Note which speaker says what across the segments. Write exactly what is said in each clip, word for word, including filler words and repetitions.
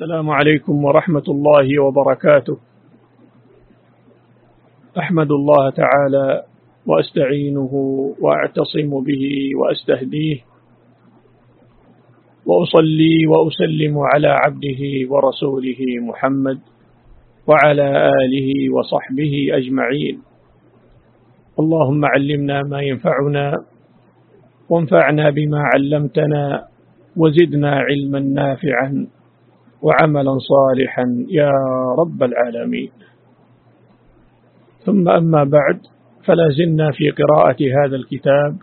Speaker 1: السلام عليكم ورحمة الله وبركاته. أحمد الله تعالى وأستعينه وأعتصم به وأستهديه، وأصلي وأسلم على عبده ورسوله محمد وعلى آله وصحبه أجمعين. اللهم علمنا ما ينفعنا وانفعنا بما علمتنا وزدنا علما نافعا وعملا صالحا يا رب العالمين. ثم أما بعد، فلا زلنا في قراءة هذا الكتاب،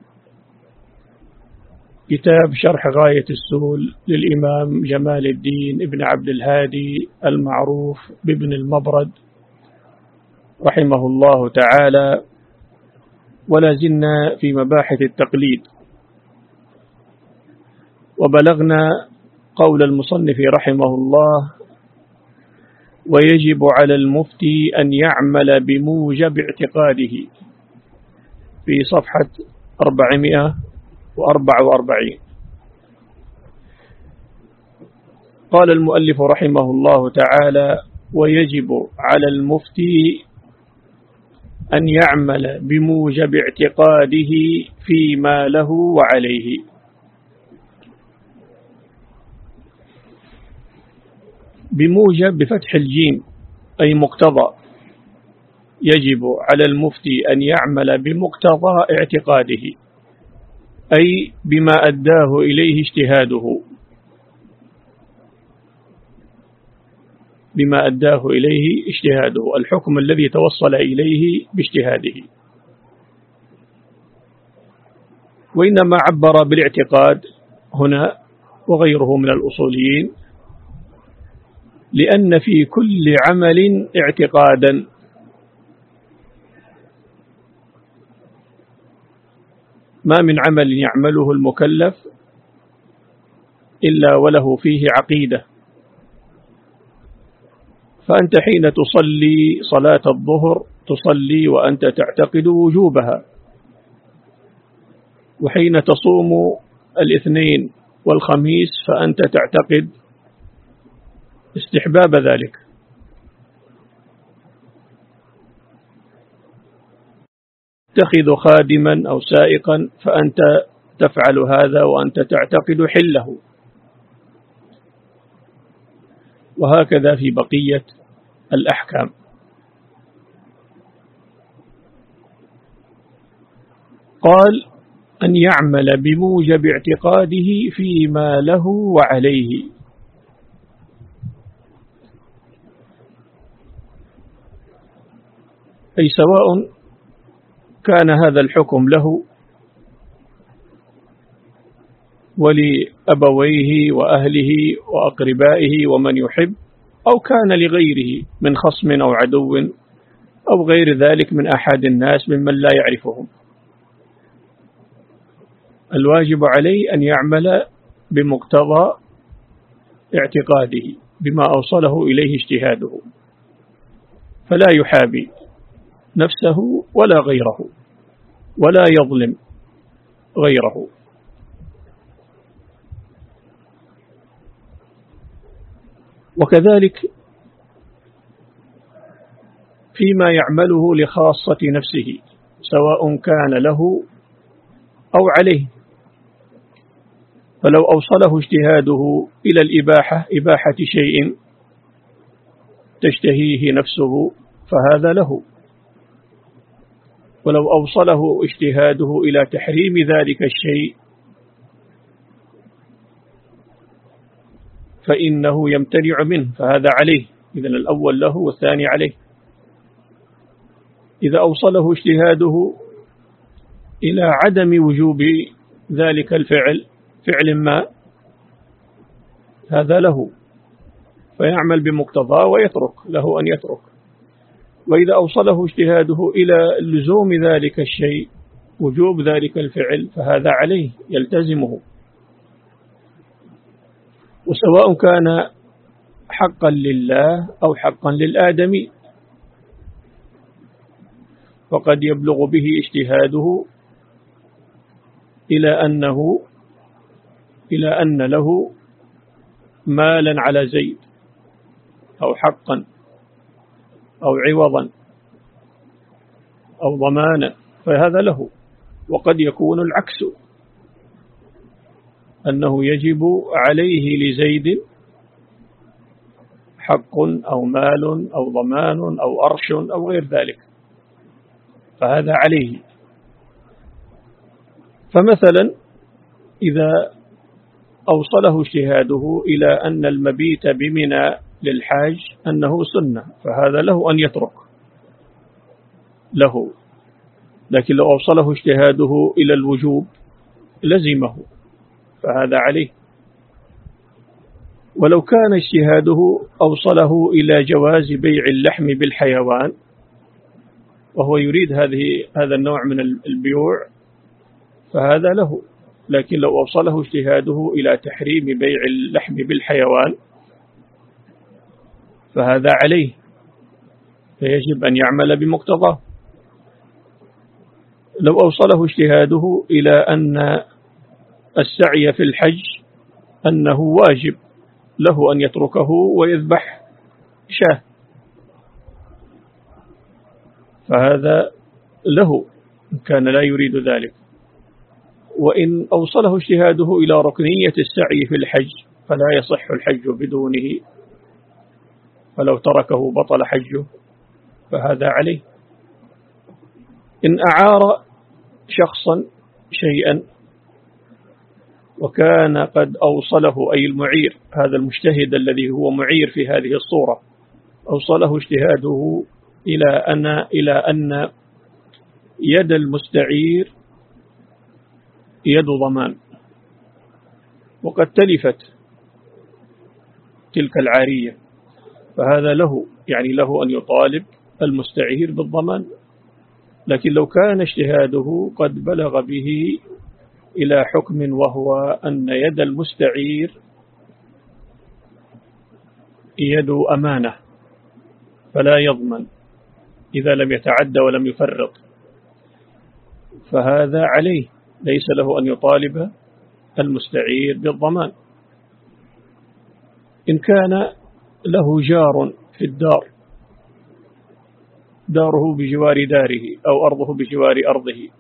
Speaker 1: كتاب شرح غاية السول للإمام جمال الدين ابن عبد الهادي المعروف بابن المبرد رحمه الله تعالى، ولا زلنا في مباحث التقليد، وبلغنا قول المصنف رحمه الله: ويجب على المفتي أن يعمل بموجب اعتقاده، في صفحة أربعمائة وأربعة وأربعين. قال المؤلف رحمه الله تعالى: ويجب على المفتي أن يعمل بموجب اعتقاده فيما له وعليه. بموجب بفتح الجيم أي مقتضى، يجب على المفتي أن يعمل بمقتضى اعتقاده، أي بما أداه إليه اجتهاده، بما أداه إليه اجتهاده، الحكم الذي توصل إليه باجتهاده. وإنما عبر بالاعتقاد هنا وغيره من الأصوليين لأن في كل عمل اعتقادا، ما من عمل يعمله المكلف إلا وله فيه عقيدة. فأنت حين تصلي صلاة الظهر تصلي وأنت تعتقد وجوبها، وحين تصوم الاثنين والخميس فأنت تعتقد استحباب ذلك. تأخذ خادما أو سائقا فأنت تفعل هذا وأنت تعتقد حله، وهكذا في بقية الأحكام. قال: أن يعمل بموجب اعتقاده فيما له وعليه. أي سواء كان هذا الحكم له ولأبويه وأهله وأقربائه ومن يحب، أو كان لغيره من خصم أو عدو أو غير ذلك من أحد الناس ممن لا يعرفهم. الواجب عليه أن يعمل بمقتضى اعتقاده بما أوصله إليه اجتهاده، فلا يحابي نفسه ولا غيره، ولا يظلم غيره. وكذلك فيما يعمله لخاصة نفسه، سواء كان له أو عليه، فلو أوصله اجتهاده إلى الإباحة، إباحة شيء تشتهيه نفسه، فهذا له. ولو أوصله اجتهاده إلى تحريم ذلك الشيء فإنه يمتنع منه، فهذا عليه. إذن الأول له والثاني عليه. إذا أوصله اجتهاده إلى عدم وجوب ذلك الفعل، فعل ما، هذا له، فيعمل بمقتضاه ويترك، له أن يترك. وإذا أوصله اجتهاده إلى لزوم ذلك الشيء، وجوب ذلك الفعل، فهذا عليه، يلتزمه. وسواء كان حقا لله أو حقا للآدمي، فقد يبلغ به اجتهاده إلى أنه إلى أن له مالا على زيد أو حقا أو عوضا أو ضمانا فهذا له. وقد يكون العكس، أنه يجب عليه لزيد حق أو مال أو ضمان أو أرش أو غير ذلك، فهذا عليه. فمثلا إذا أوصله اجتهاده إلى أن المبيت بمنى للحاج أنه سنة فهذا له أن يترك له، لكن لو أوصله اجتهاده إلى الوجوب لزمه فهذا عليه. ولو كان اجتهاده أوصله إلى جواز بيع اللحم بالحيوان وهو يريد هذه هذا النوع من البيوع فهذا له، لكن لو أوصله اجتهاده إلى تحريم بيع اللحم بالحيوان فهذا عليه، فيجب أن يعمل بمقتضاه. لو أوصله اجتهاده إلى أن السعي في الحج أنه واجب له أن يتركه ويذبح شاه فهذا له إن كان لا يريد ذلك. وإن أوصله اجتهاده إلى ركنية السعي في الحج فلا يصح الحج بدونه، فلو تركه بطل حجه فهذا عليه. إن أعار شخصا شيئا وكان قد أوصله أي المعير، هذا المجتهد الذي هو معير في هذه الصورة، أوصله اجتهاده إلى أن إلى أن يد المستعير يد ضمان وقد تلفت تلك العارية فهذا له، يعني له أن يطالب المستعير بالضمان. لكن لو كان اجتهاده قد بلغ به إلى حكم وهو أن يد المستعير يد أمانة فلا يضمن إذا لم يتعدى ولم يفرط فهذا عليه، ليس له أن يطالب المستعير بالضمان. إن كان له جار في الدار، داره بجوار داره أو أرضه بجوار أرضه،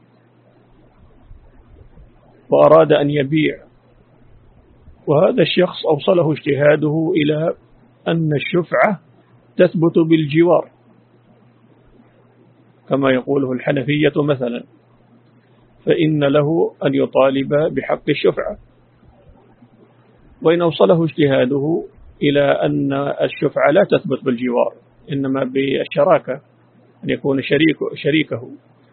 Speaker 1: وأراد أن يبيع، وهذا الشخص أوصله اجتهاده إلى أن الشفعة تثبت بالجوار كما يقوله الحنفية مثلا، فإن له أن يطالب بحق الشفعة. وإن أوصله اجتهاده إلى أن الشفعة لا تثبت بالجوار إنما بالشراكة، أن يكون شريك شريكه،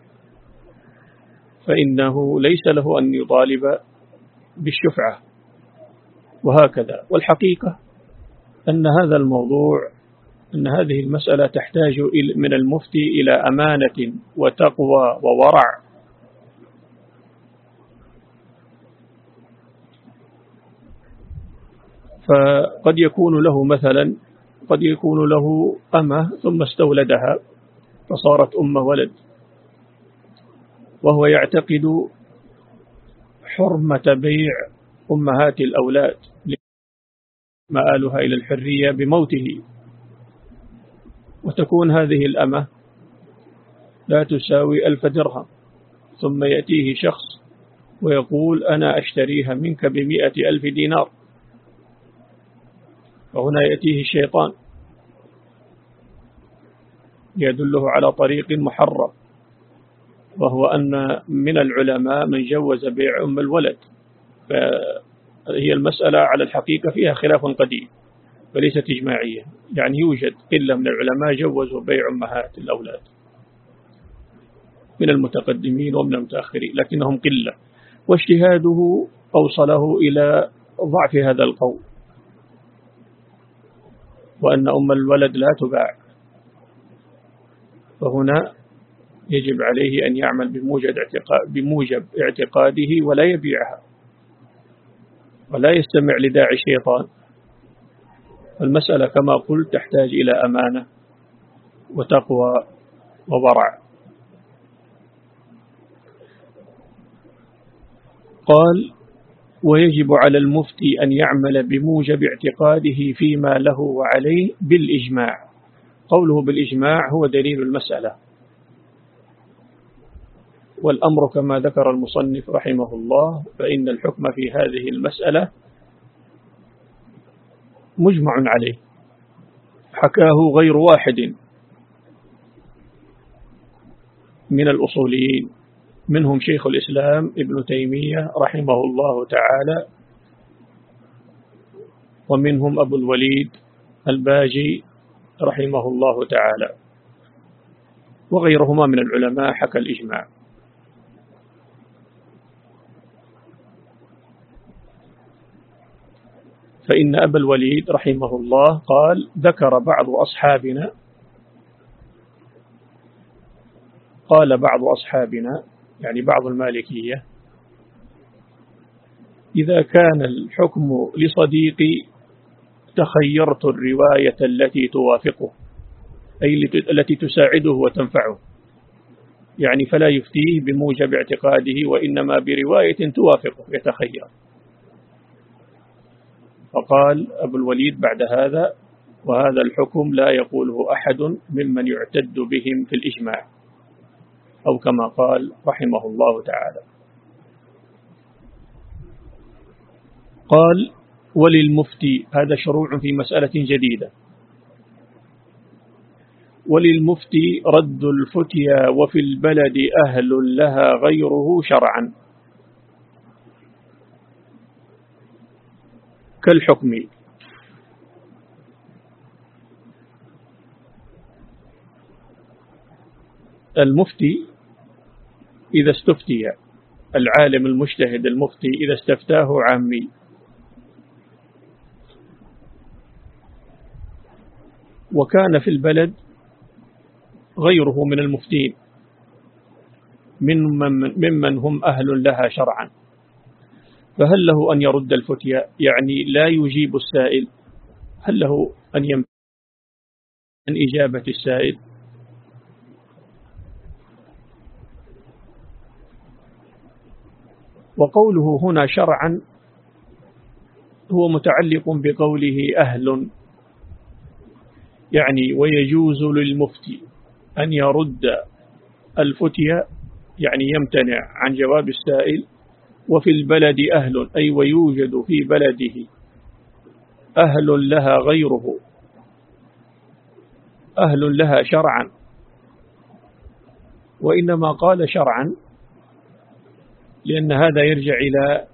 Speaker 1: فإنه ليس له أن يطالب بالشفعة. وهكذا. والحقيقة أن هذا الموضوع أن هذه المسألة تحتاج من المفتي إلى أمانة وتقوى وورع، فقد يكون له مثلا قد يكون له أمة ثم استولدها فصارت أم ولد، وهو يعتقد حرمة بيع أمهات الأولاد مآلها إلى الحرية بموته، وتكون هذه الأمة لا تساوي ألف درهم، ثم يأتيه شخص ويقول أنا أشتريها منك بمئة ألف دينار، وهنا يأتيه الشيطان يدله على طريق محرم، وهو أن من العلماء من جوز بيع أم الولد، فهي المسألة على الحقيقة فيها خلاف قديم وليست إجماعية، يعني يوجد قلة من العلماء جوزوا بيع أمهات الأولاد من المتقدمين ومن المتأخرين، لكنهم قلة، واجتهاده أوصله إلى ضعف هذا القول وأن أم الولد لا تباع، فهنا يجب عليه أن يعمل بموجب اعتقاد بموجب اعتقاده ولا يبيعها ولا يستمع لداعي الشيطان. المسألة كما قلت تحتاج إلى أمانة وتقوى وورع. قال ويجب على المفتي أن يعمل بموجب اعتقاده فيما له وعليه بالإجماع. قوله بالإجماع هو دليل المسألة، والأمر كما ذكر المصنف رحمه الله، فإن الحكم في هذه المسألة مجمع عليه، حكاه غير واحد من الأصوليين، منهم شيخ الإسلام ابن تيمية رحمه الله تعالى، ومنهم أبو الوليد الباجي رحمه الله تعالى، وغيرهما من العلماء حكى الإجماع. فإن أبا الوليد رحمه الله قال: ذكر بعض أصحابنا قال بعض أصحابنا يعني بعض المالكية: إذا كان الحكم لصديقي تخيرت الرواية التي توافقه، أي التي تساعده وتنفعه، يعني فلا يفتيه بموجب اعتقاده وإنما برواية توافقه يتخير. فقال أبو الوليد بعد هذا: وهذا الحكم لا يقوله أحد ممن يعتد بهم في الإجماع، أو كما قال رحمه الله تعالى. قال: وللمفتي، هذا شروع في مسألة جديدة، وللمفتي رد الفتيا وفي البلد أهل لها غيره شرعا كالحكم. المفتي إذا استفتي، العالم المجتهد المفتي إذا استفتاه عامي وكان في البلد غيره من المفتين ممن, ممن هم أهل لها شرعا، فهل له أن يرد الفتيا؟ يعني لا يجيب السائل، هل له أن يمتنع عن إجابة السائل؟ وقوله هنا شرعا هو متعلق بقوله أهل، يعني ويجوز للمفتي أن يرد الفتيا، يعني يمتنع عن جواب السائل، وفي البلد أهل، أي ويوجد في بلده أهل لها غيره، أهل لها شرعا. وإنما قال شرعا لأن هذا يرجع إلى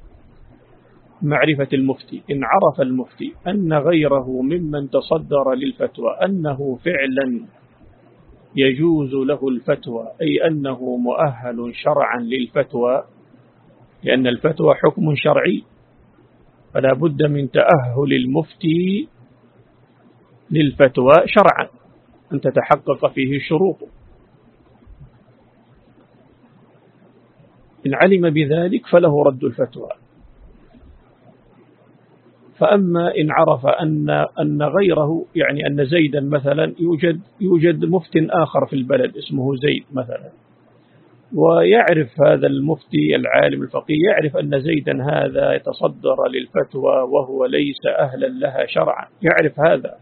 Speaker 1: معرفة المفتي. إن عرف المفتي أن غيره ممن تصدر للفتوى أنه فعلا يجوز له الفتوى، أي أنه مؤهل شرعا للفتوى، لأن الفتوى حكم شرعي، فلا بد من تأهل المفتي للفتوى شرعا أن تتحقق فيه الشروط. إن علم بذلك فله رد الفتوى. فأما إن عرف أن أن غيره، يعني أن زيدا مثلا يوجد يوجد مفت آخر في البلد اسمه زيد مثلا، ويعرف هذا المفتي العالم الفقيه يعرف أن زيدا هذا يتصدر للفتوى وهو ليس أهلا لها شرعا، يعرف هذا،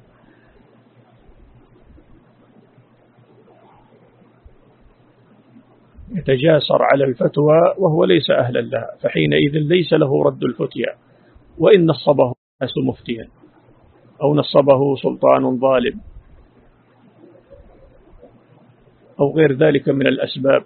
Speaker 1: يتجاسر على الفتوى وهو ليس أهلا لها، فحينئذ ليس له رد الفتيا، وإن نصبه الناس مفتيا أو نصبه سلطان ظالم أو غير ذلك من الأسباب.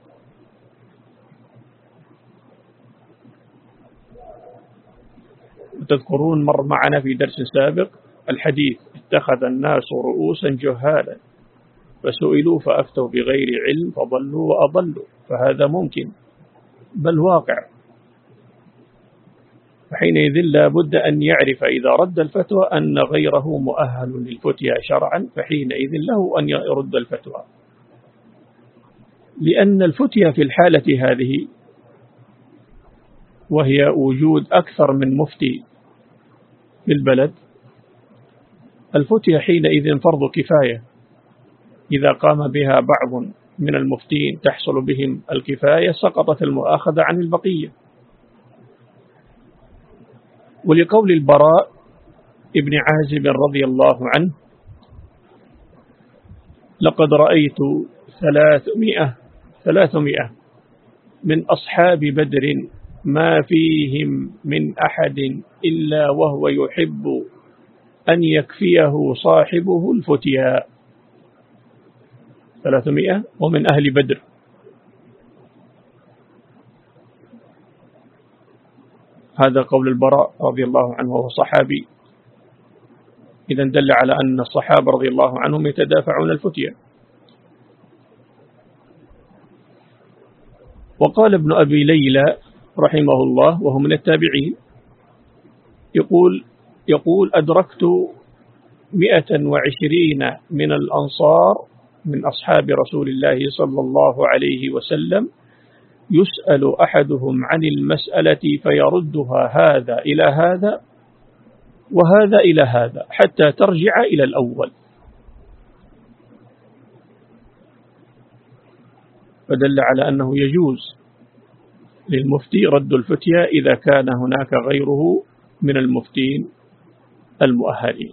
Speaker 1: وتذكرون مر معنا في درس سابق الحديث: اتخذ الناس رؤوسا جهالا فسئلوا فأفتوا بغير علم فضلوا وأضلوا، فهذا ممكن بل واقع. فحينئذ لا بد أن يعرف إذا رد الفتوى أن غيره مؤهل للفتيا شرعا، فحينئذ له أن يرد الفتوى، لأن الفتيا في الحالة هذه وهي وجود أكثر من مفتي في البلد، الفتيا حينئذ فرض كفاية، إذا قام بها بعض من المفتين تحصل بهم الكفاية، سقطت المؤاخذة عن البقية. ولقول البراء ابن عازب رضي الله عنه: لقد رأيت ثلاثمائة ثلاثمائة من أصحاب بدر ما فيهم من أحد إلا وهو يحب أن يكفيه صاحبه الفتيا. ثلاثمائة ومن أهل بدر. هذا قول البراء رضي الله عنه وهو صحابي، إذا دل على أن الصحابة رضي الله عنهم يتدافعون الفتيا. وقال ابن أبي ليلى رحمه الله وهو من التابعين يقول يقول أدركت مئة وعشرين من الأنصار من أصحاب رسول الله صلى الله عليه وسلم يسأل أحدهم عن المسألة فيردها هذا إلى هذا وهذا إلى هذا حتى ترجع إلى الأول. فدل على أنه يجوز للمفتي رد الفتيا إذا كان هناك غيره من المفتين المؤهلين.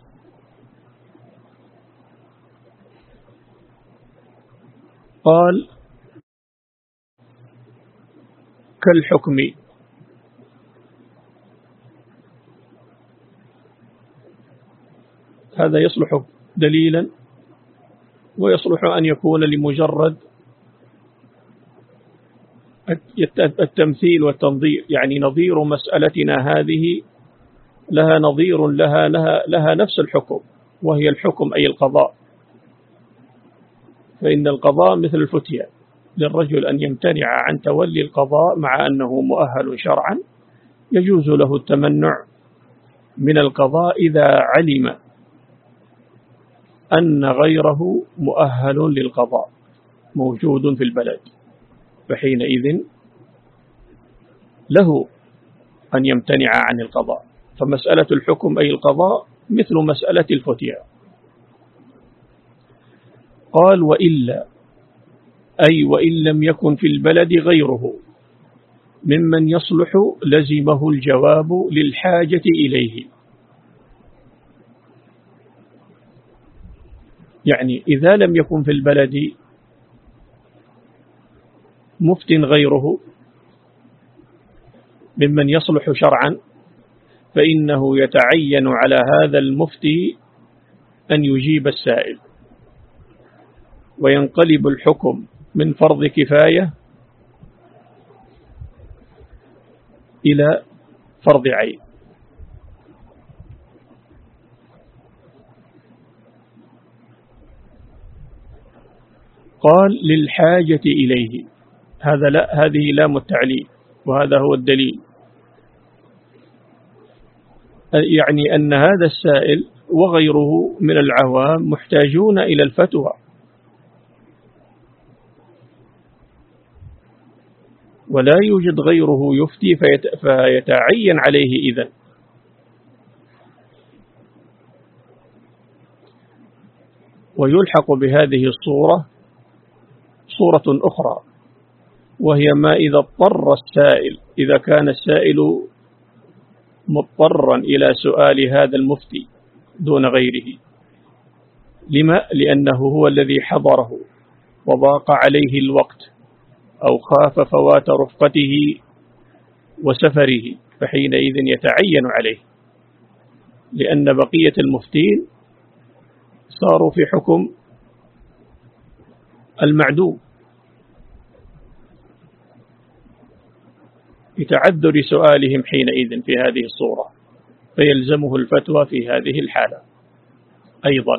Speaker 1: قال: كالحكم، هذا يصلح دليلا ويصلح أن يكون لمجرد التمثيل والتنظير، يعني نظير مسألتنا هذه لها نظير لها, لها, لها نفس الحكم، وهي الحكم أي القضاء. فإن القضاء مثل الفتيا، للرجل أن يمتنع عن تولي القضاء مع أنه مؤهل شرعا، يجوز له التمنع من القضاء إذا علم أن غيره مؤهل للقضاء موجود في البلد، فحينئذ له أن يمتنع عن القضاء. فمسألة الحكم أي القضاء مثل مسألة الفتيا. قال: وإلا أي وإن لم يكن في البلد غيره ممن يصلح لزمه الجواب للحاجة إليه. يعني إذا لم يكن في البلد مفت غيره ممن يصلح شرعا، فإنه يتعين على هذا المفتي أن يجيب السائل، وينقلب الحكم من فرض كفاية إلى فرض عين. قال: للحاجة إليه، هذا لا هذه لام التعليل، وهذا هو الدليل، يعني أن هذا السائل وغيره من العوام محتاجون إلى الفتوى، ولا يوجد غيره يفتي فيتعين عليه إذن. ويلحق بهذه الصورة صورة أخرى، وهي ما إذا اضطر السائل، إذا كان السائل مضطرا إلى سؤال هذا المفتي دون غيره. لما؟ لأنه هو الذي حضره وضاق عليه الوقت أو خاف فوات رفقته وسفره، فحينئذ يتعين عليه، لأن بقية المفتين صاروا في حكم المعدوم لتعذر سؤالهم حينئذ في هذه الصورة، فيلزمه الفتوى في هذه الحالة أيضا.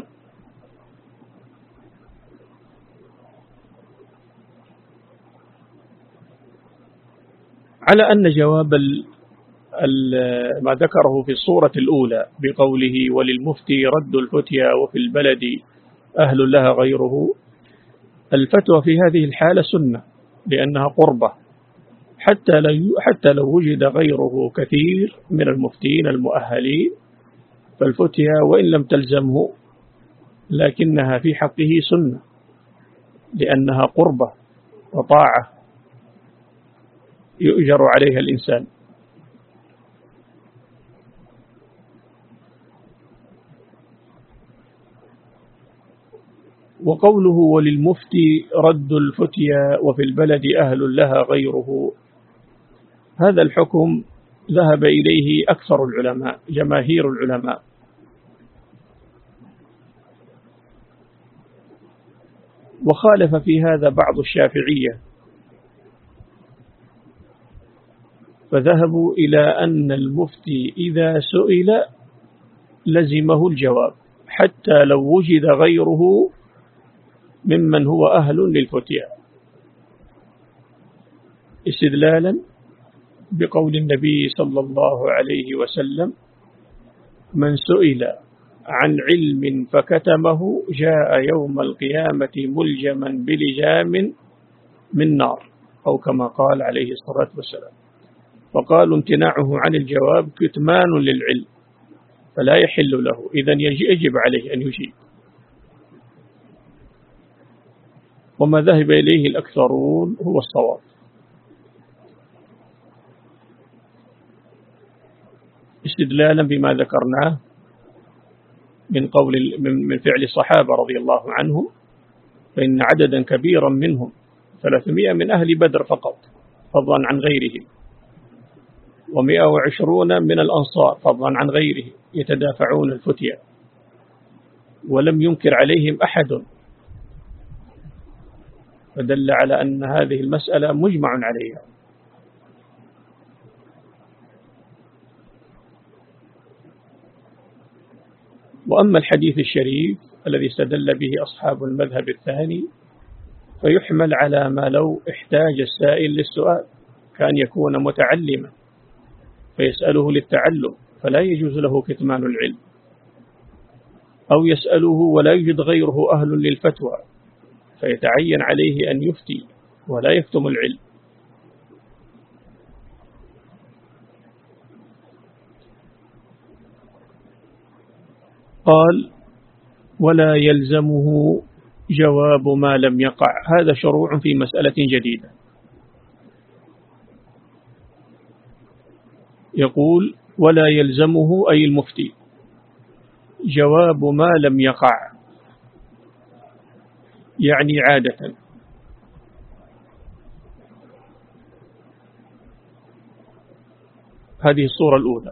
Speaker 1: على أن جواب ال ال ما ذكره في الصورة الأولى بقوله: وللمفتي رد الفتيا وفي البلد أهل لها غيره، الفتوى في هذه الحالة سنة، لأنها قربة، حتى لو, حتى لو وجد غيره كثير من المفتين المؤهلين، فالفتيا وإن لم تلزمه لكنها في حقه سنة، لأنها قربة وطاعة يؤجر عليها الإنسان. وقوله وللمفتي رد الفتيا وفي البلد أهل لها غيره، هذا الحكم ذهب إليه أكثر العلماء، جماهير العلماء، وخالف في هذا بعض الشافعية، فذهبوا إلى أن المفتي إذا سئل لزمه الجواب حتى لو وجد غيره ممن هو أهل للفتيا، استدلالا بقول النبي صلى الله عليه وسلم: من سئل عن علم فكتمه جاء يوم القيامة ملجما بلجام من نار، أو كما قال عليه الصلاة والسلام. فقالوا امتناعه عن الجواب كتمان للعلم فلا يحل له، إذن يجب عليه أن يجيب. وما ذهب إليه الأكثرون هو الصواب. استدلالا بما ذكرناه من قول من فعل الصحابة رضي الله عنهم، فإن عددا كبيرا منهم ثلاثمائة من أهل بدر فقط فضلا عن غيرهم، ومئة وعشرون من الأنصار فضلا عن غيره يتدافعون الفتية، ولم ينكر عليهم أحد، فدل على أن هذه المسألة مجمع عليها. وأما الحديث الشريف الذي استدل به أصحاب المذهب الثاني فيحمل على ما لو احتاج السائل للسؤال، كان يكون متعلما فيسأله للتعلم فلا يجوز له كتمان العلم، أو يسأله ولا يوجد غيره أهل للفتوى فيتعين عليه أن يفتي ولا يكتم العلم. قال: ولا يلزمه جواب ما لم يقع. هذا شروع في مسألة جديدة. يقول: ولا يلزمه أي المفتي جواب ما لم يقع، يعني عادة. هذه الصورة الأولى.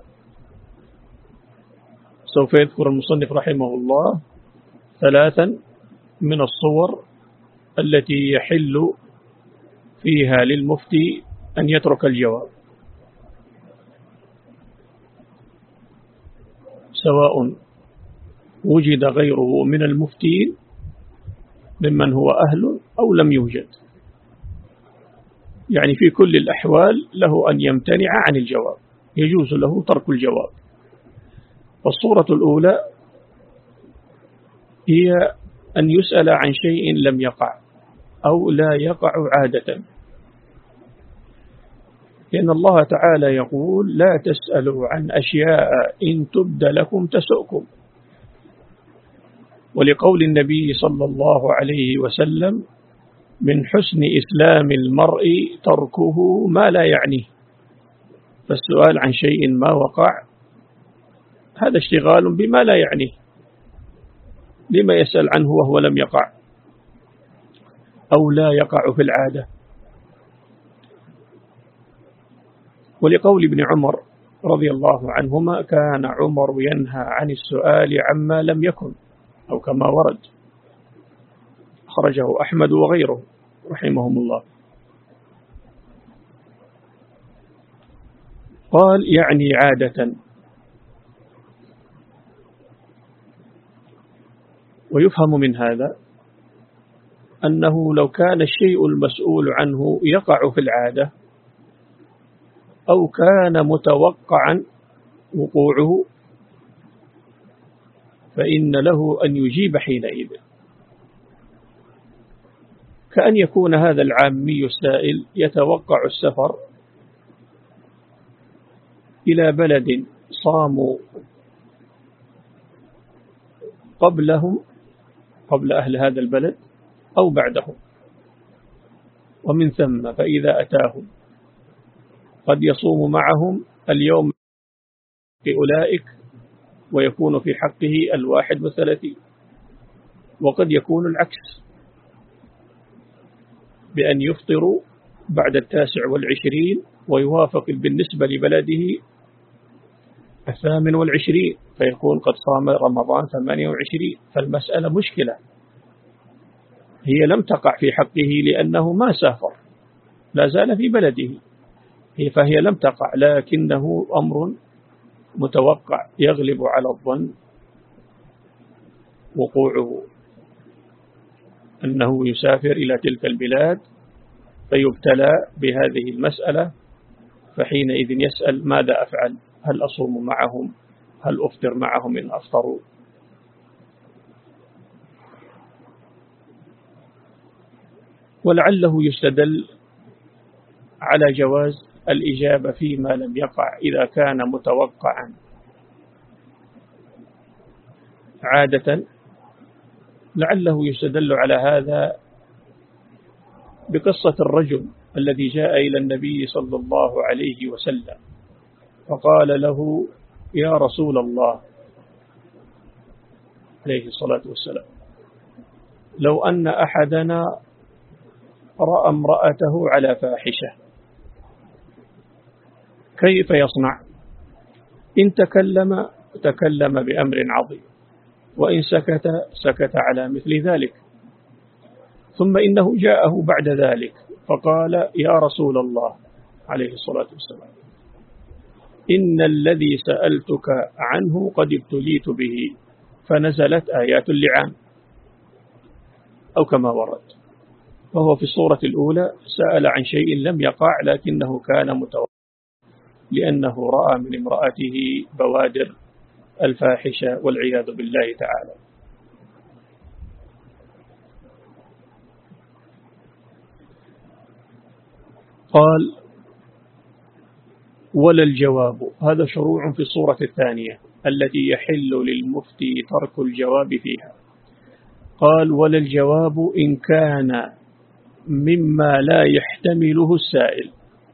Speaker 1: سوف يذكر المصنف رحمه الله ثلاثا من الصور التي يحل فيها للمفتي أن يترك الجواب، سواء وجد غيره من المفتين ممن هو أهل أو لم يوجد، يعني في كل الأحوال له أن يمتنع عن الجواب، يجوز له ترك الجواب. فالصورة الأولى هي أن يسأل عن شيء لم يقع أو لا يقع عادة، لأن الله تعالى يقول: لا تسألوا عن أشياء إن تبد لكم تسؤكم. ولقول النبي صلى الله عليه وسلم: من حسن إسلام المرء تركه ما لا يعنيه. فالسؤال عن شيء ما وقع هذا اشتغال بما لا يعنيه، لما يسأل عنه وهو لم يقع أو لا يقع في العادة. ولقول ابن عمر رضي الله عنهما: كان عمر ينهى عن السؤال عما لم يكن، أو كما ورد، أخرجه أحمد وغيره رحمهم الله. قال: يعني عادة. ويفهم من هذا أنه لو كان الشيء المسؤول عنه يقع في العادة أو كان متوقعا وقوعه فإن له أن يجيب حينئذ، كأن يكون هذا العامي السائل يتوقع السفر إلى بلد صاموا قبلهم قبل أهل هذا البلد أو بعدهم، ومن ثم فإذا أتاهم قد يصوم معهم اليوم في أولئك ويكون في حقه الواحد والثلاثين، وقد يكون العكس، بأن يفطر بعد التاسع والعشرين ويوافق بالنسبة لبلده الثامن والعشرين، فيكون قد صام رمضان ثمانية وعشرين. فالمسألة مشكلة، هي لم تقع في حقه لأنه ما سافر، لا زال في بلده، فهي لم تقع، لكنه أمر متوقع يغلب على الظن وقوعه، أنه يسافر إلى تلك البلاد فيبتلى بهذه المسألة، فحينئذ يسأل ماذا أفعل؟ هل أصوم معهم؟ هل أفطر معهم إن أفطروا؟ ولعله يستدل على جواز الإجابة فيما لم يقع إذا كان متوقعا. عادة لعله يستدل على هذا بقصة الرجل الذي جاء إلى النبي صلى الله عليه وسلم فقال له: يا رسول الله عليه الصلاة والسلام، لو أن أحدنا رأى امرأته على فاحشة كيف يصنع؟ إن تكلم تكلم بأمر عظيم، وإن سكت سكت على مثل ذلك. ثم إنه جاءه بعد ذلك فقال: يا رسول الله عليه الصلاة والسلام، إن الذي سألتك عنه قد ابتليت به، فنزلت آيات اللعان أو كما ورد. وهو في الصورة الأولى سأل عن شيء لم يقع لكنه كان متوقع، لأنه رأى من امرأته بوادر الفاحشة والعياذ بالله تعالى. قال: ولا الجواب، هذا شروع في الصورة الثانية التي يحل للمفتي ترك الجواب فيها. قال: ولا الجواب إن كان مما لا يحتمله السائل.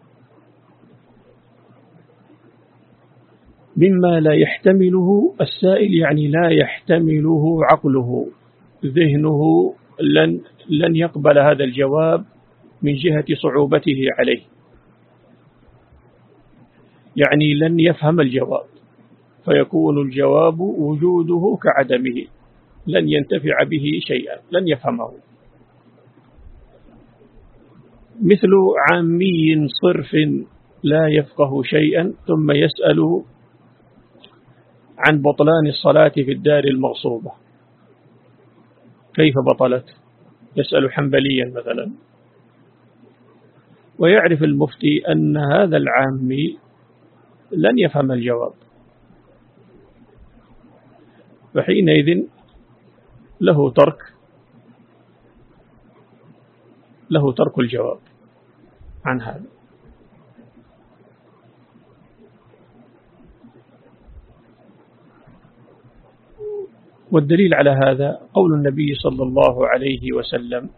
Speaker 1: مما لا يحتمله السائل يعني لا يحتمله عقله، ذهنه لن, لن يقبل هذا الجواب من جهة صعوبته عليه، يعني لن يفهم الجواب، فيكون الجواب وجوده كعدمه، لن ينتفع به شيئا، لن يفهمه. مثل عامي صرف لا يفقه شيئا ثم يسأل عن بطلان الصلاة في الدار المغصوبة، كيف بطلت؟ يسأل حنبليا مثلا، ويعرف المفتي أن هذا العامي لن يفهم الجواب، فحينئذ له ترك له ترك الجواب عن هذا. والدليل على هذا قول النبي صلى الله عليه وسلم: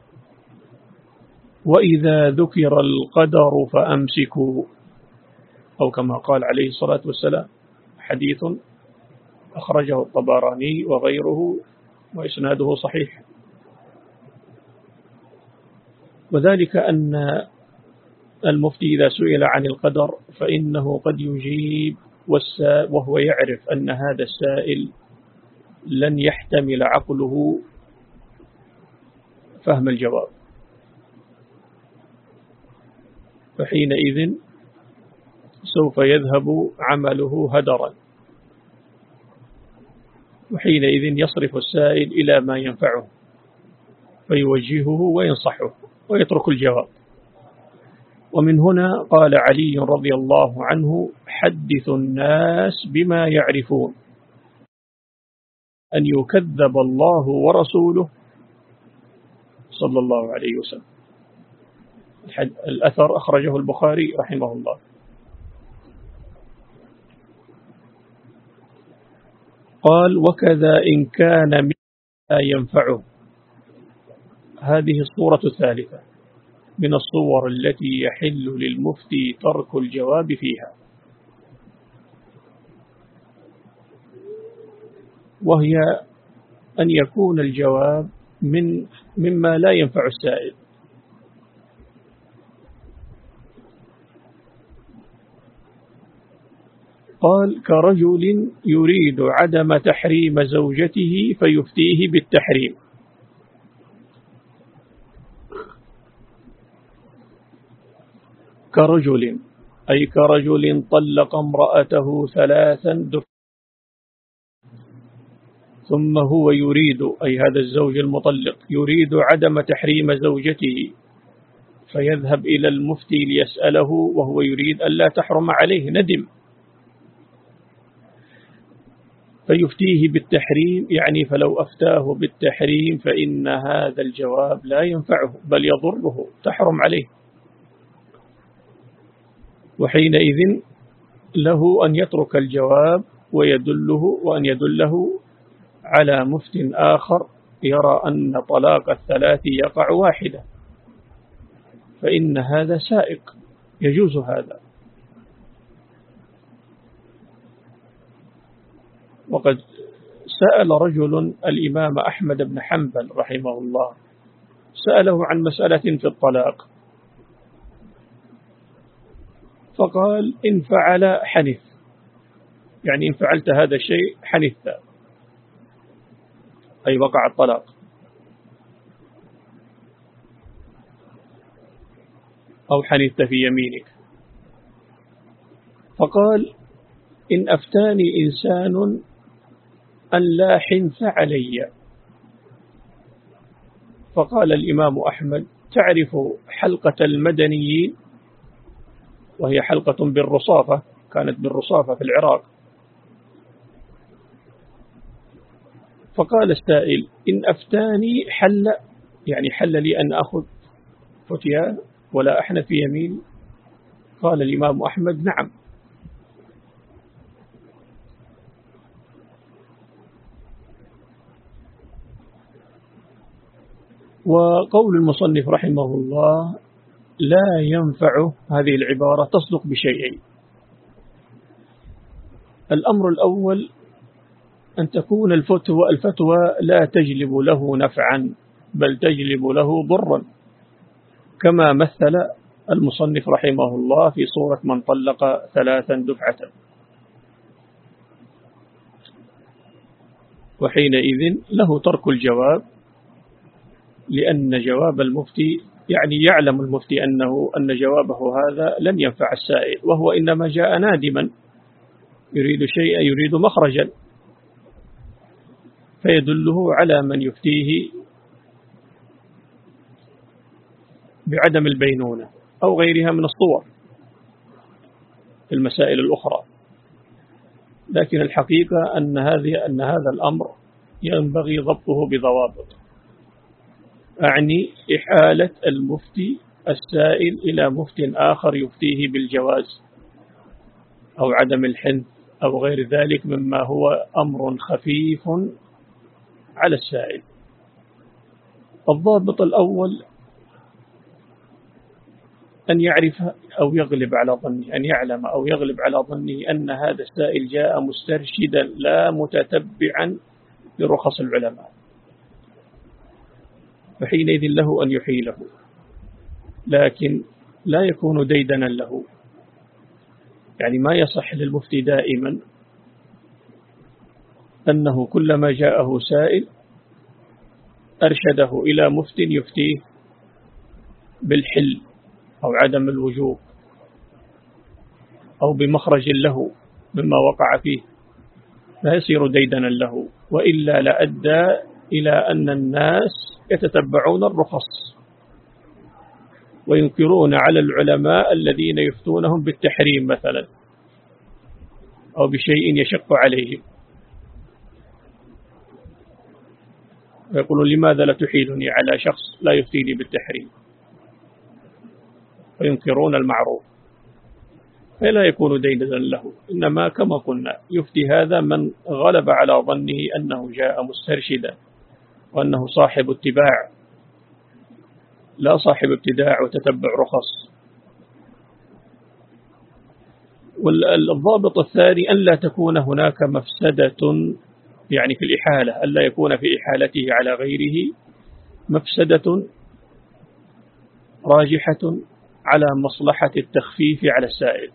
Speaker 1: وإذا ذكر القدر فأمسكوا، أو كما قال عليه الصلاة والسلام، حديث أخرجه الطبراني وغيره وإسناده صحيح. وذلك أن المفتي إذا سئل عن القدر فإنه قد يجيب وهو يعرف أن هذا السائل لن يحتمل عقله فهم الجواب، فحينئذ سوف يذهب عمله هدرا، وحينئذ يصرف السائل إلى ما ينفعه فيوجهه وينصحه ويترك الجواب. ومن هنا قال علي رضي الله عنه: حدث الناس بما يعرفون، أن يكذب الله ورسوله صلى الله عليه وسلم. الأثر أخرجه البخاري رحمه الله. قال: وكذا إن كان مما ينفعه. هذه الصورة الثالثة من الصور التي يحل للمفتي ترك الجواب فيها، وهي أن يكون الجواب من مما لا ينفع السائل. قال: كرجل يريد عدم تحريم زوجته فيفتيه بالتحريم. كرجل أي كرجل طلق امرأته ثلاثا دفعا ثم هو يريد، أي هذا الزوج المطلق يريد عدم تحريم زوجته، فيذهب إلى المفتي ليسأله وهو يريد أن لا تحرم عليه، ندم، فيفتيه بالتحريم، يعني فلو أفتاه بالتحريم فإن هذا الجواب لا ينفعه بل يضره، تحرم عليه، وحينئذ له أن يترك الجواب ويدله وأن يدله على مفت آخر يرى أن طلاق الثلاث يقع واحدة، فإن هذا سائق، يجوز هذا. وقد سأل رجل الإمام أحمد بن حنبل رحمه الله، سأله عن مسألة في الطلاق، فقال: إن فعل حنث، يعني إن فعلت هذا الشيء حنثت، أي وقع الطلاق. أو حنثت في يمينك. فقال: إن أفتاني إنسان أن لا حنث علي. فقال الإمام أحمد: تعرف حلقة المدنيين، وهي حلقة بالرصافة، كانت بالرصافة في العراق. فقال السائل: إن أفتاني حل، يعني حل لي أن أخذ فتيا ولا أحنث في يمين؟ قال الإمام أحمد: نعم. وقول المصنف رحمه الله: لا ينفع، هذه العبارة تصدق بشيئين. الأمر الأول أن تكون الفتوى الفتوى لا تجلب له نفعا بل تجلب له ضرا، كما مثل المصنف رحمه الله في صورة من طلق ثلاثا دفعة. وحينئذ له ترك الجواب، لأن جواب المفتي، يعني يعلم المفتي أنه أن جوابه هذا لن ينفع السائل، وهو إنما جاء نادما يريد شيئا، يريد مخرجا، فيدله على من يفتيه بعدم البينونة أو غيرها من الصور في المسائل الأخرى. لكن الحقيقة أن هذه أن هذا الأمر ينبغي ضبطه بضوابط، أعني إحالة المفتي السائل إلى مفت آخر يفتيه بالجواز أو عدم الحنث أو غير ذلك مما هو أمر خفيف على السائل. الضابط الأول أن يعرف أو يغلب على ظنه، أن يعلم أو يغلب على ظنه أن هذا السائل جاء مسترشدا لا متتبعا لرخص العلماء، فحينئذ له أن يحيله، لكن لا يكون ديدنا له. يعني ما يصح للمفتي دائما أنه كلما جاءه سائل أرشده إلى مفت يفتيه بالحل أو عدم الوجوب أو بمخرج له مما وقع فيه، لا يصير ديدنا له، وإلا لأدى إلى أن الناس يتتبعون الرخص وينكرون على العلماء الذين يفتونهم بالتحريم مثلا أو بشيء يشق عليهم، ويقولون: لماذا لا تحيلني على شخص لا يفتيني بالتحريم؟ وينكرون المعروف، فلا يكون ديدنا له. إنما كما قلنا يفتي هذا من غلب على ظنه أنه جاء مسترشدا وأنه صاحب اتباع، لا صاحب ابتداع وتتبع رخص. والضابط الثاني أن لا تكون هناك مفسدة يعني في الإحالة، ألا يكون في إحالته على غيره مفسدة راجحة على مصلحة التخفيف على السائل،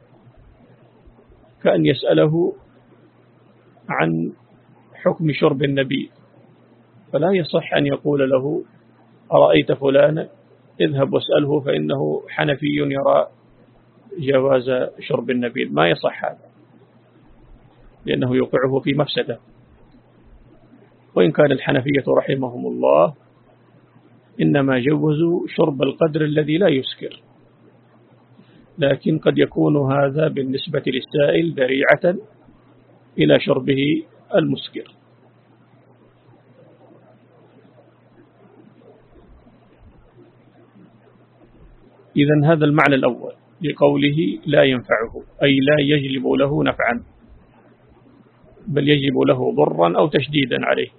Speaker 1: كأن يسأله عن حكم شرب النبيذ، فلا يصح أن يقول له أرأيت فلانا اذهب واسأله فإنه حنفي يرى جواز شرب النبيذ، ما يصح هذا لأنه يوقعه في مفسدة. وإن كان الحنفية رحمهم الله إنما جوزوا شرب القدر الذي لا يسكر، لكن قد يكون هذا بالنسبة للسائل ذريعة إلى شربه المسكر. إذن هذا المعنى الأول لقوله لا ينفعه، أي لا يجلب له نفعا بل يجلب له ضرا أو تشديدا عليه.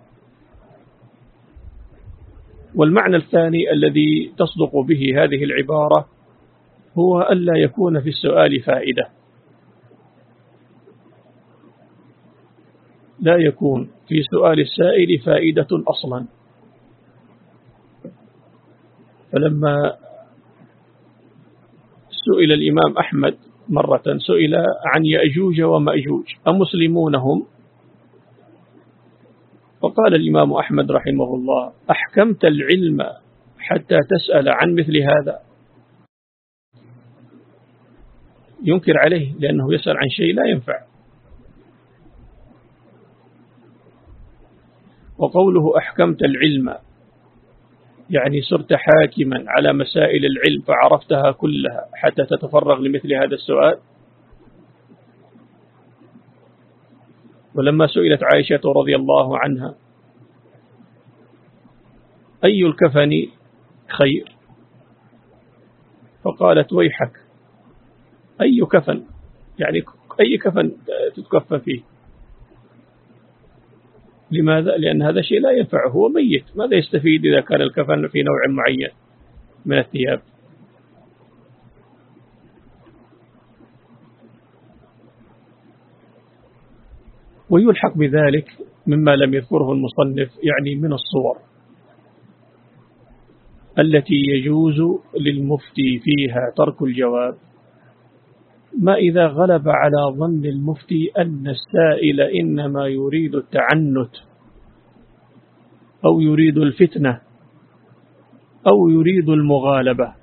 Speaker 1: والمعنى الثاني الذي تصدق به هذه العبارة هو ألا يكون في السؤال فائدة، لا يكون في سؤال السائل فائدة أصلا. فلما سئل الإمام أحمد مرة، سئل عن يأجوج ومأجوج أمسلمون هم؟ فقال الإمام أحمد رحمه الله أحكمت العلم حتى تسأل عن مثل هذا؟ ينكر عليه لأنه يسأل عن شيء لا ينفع. وقوله أحكمت العلم يعني صرت حاكما على مسائل العلم فعرفتها كلها حتى تتفرغ لمثل هذا السؤال. ولما سئلت عائشة رضي الله عنها أي الكفن خير، فقالت ويحك أي كفن، يعني أي كفن تتكفن فيه. لماذا؟ لأن هذا شيء لا ينفعه، هو ميت، ماذا يستفيد إذا كان الكفن في نوع معين من الثياب؟ ويلحق بذلك مما لم يذكره المصنف، يعني من الصور التي يجوز للمفتي فيها ترك الجواب، ما إذا غلب على ظن المفتي أن السائل إنما يريد التعنت أو يريد الفتنة أو يريد المغالبة،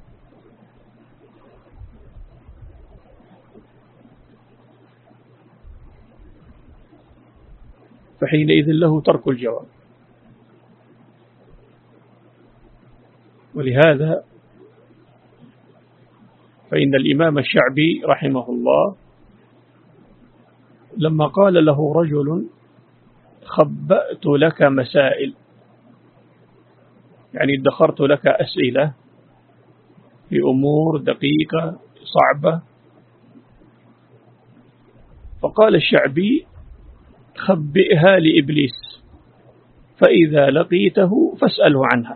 Speaker 1: فحينئذ له ترك الجواب. ولهذا فإن الإمام الشعبي رحمه الله لما قال له رجل خبأت لك مسائل، يعني ادخرت لك أسئلة في أمور دقيقة صعبة، فقال الشعبي خبئها لإبليس فإذا لقيته فاسأله عنها.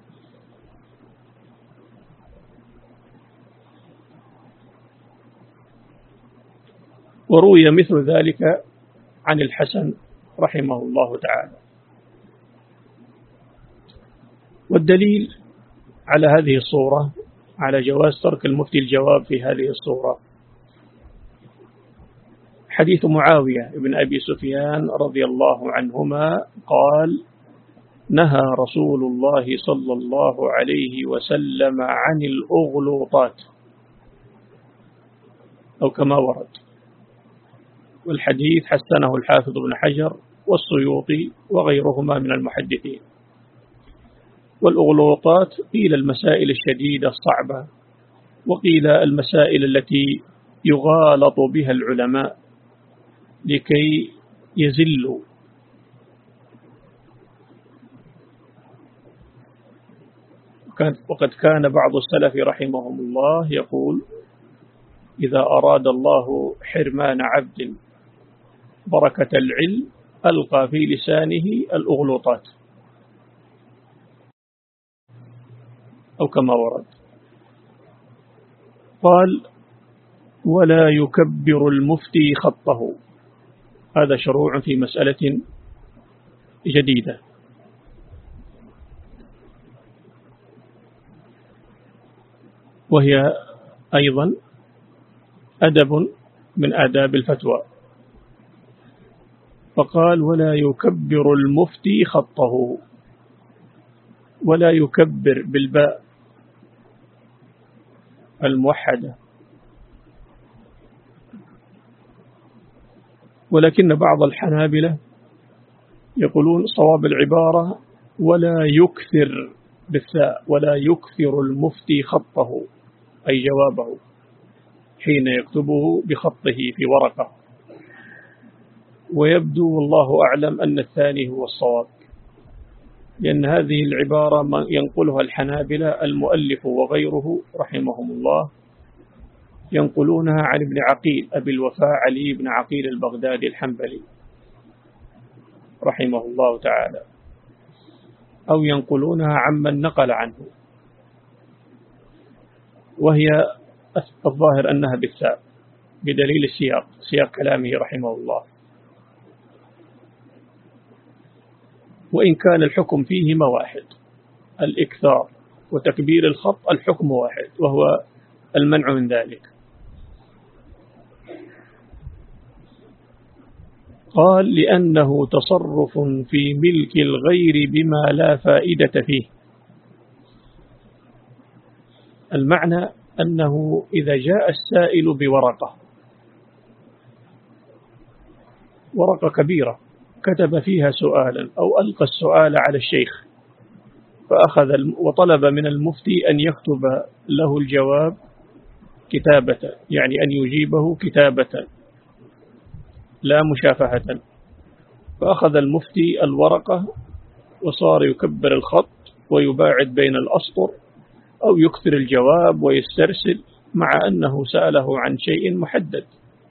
Speaker 1: وروي مثل ذلك عن الحسن رحمه الله تعالى. والدليل على هذه الصورة، على جواز ترك المفتي الجواب في هذه الصورة، حديث معاوية بن أبي سفيان رضي الله عنهما قال نهى رسول الله صلى الله عليه وسلم عن الأغلوطات، أو كما ورد. والحديث حسنه الحافظ بن حجر والسيوطي وغيرهما من المحدثين. والأغلوطات قيل المسائل الشديدة الصعبة، وقيل المسائل التي يغالط بها العلماء لكي يزلوا. وقد كان بعض السلف رحمهم الله يقول إذا أراد الله حرمان عبد بركة العلم ألقى في لسانه الأغلوطات، أو كما ورد. قال ولا يكبر المفتي خطه، هذا شروع في مسألة جديدة. وهي أيضا أدب من آداب الفتوى. فقال: ولا يكبر المفتي خطه. ولا يكبر بالباء الموحدة. ولكن بعض الحنابلة يقولون صواب العبارة: ولا يكثر بالثاء، ولا يكثر المفتي خطه، أي جوابه حين يكتبه بخطه في ورقة. ويبدو والله أعلم أن الثاني هو الصواب، لأن هذه العبارة ينقلها الحنابلة المؤلف وغيره رحمهم الله، ينقلونها عن ابن عقيل أبي الوفاء علي بن عقيل البغدادي الحنبلي رحمه الله تعالى، أو ينقلونها عمن نقل عنه، وهي الظاهر أنها بالثاء بدليل السياق، سياق كلامه رحمه الله. وإن كان الحكم فيهما واحد، الإكثار وتكبير الخط الحكم واحد، وهو المنع من ذلك. قال: لأنه تصرف في ملك الغير بما لا فائدة فيه. المعنى أنه إذا جاء السائل بورقة، ورقة كبيرة كتب فيها سؤالا أو ألقى السؤال على الشيخ، فأخذ وطلب من المفتي أن يكتب له الجواب كتابة، يعني أن يجيبه كتابة لا مشافهة. فأخذ المفتي الورقة وصار يكبر الخط ويباعد بين الأسطر أو يكثر الجواب ويسترسل، مع أنه سأله عن شيء محدد.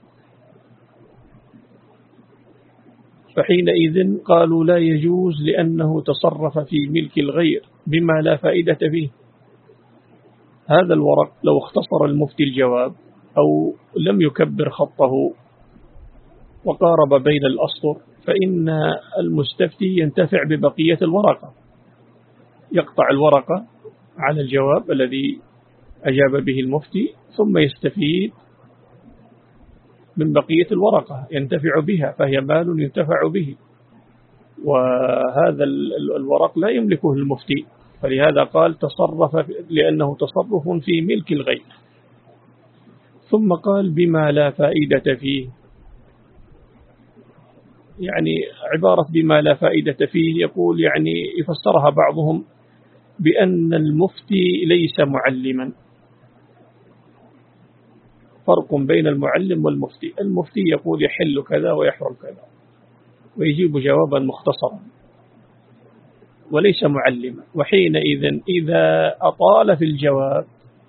Speaker 1: فحينئذ قالوا لا يجوز، لأنه تصرف في ملك الغير بما لا فائدة فيه. هذا الورق لو اختصر المفتي الجواب أو لم يكبر خطه وقارب بين الأسطر، فإن المستفتي ينتفع ببقية الورقة، يقطع الورقة على الجواب الذي أجاب به المفتي، ثم يستفيد من بقية الورقة، ينتفع بها، فهي مال ينتفع به، وهذا الورق لا يملكه المفتي. فلهذا قال تصرف، لأنه تصرف في ملك الغير. ثم قال بما لا فائدة فيه، يعني عبارة بما لا فائدة فيه يقول يعني يفسرها بعضهم بأن المفتي ليس معلما. فرق بين المعلم والمفتي. المفتي يقول يحل كذا ويحرم كذا ويجيب جوابا مختصرا، وليس معلما. وحينئذ إذا أطال في الجواب،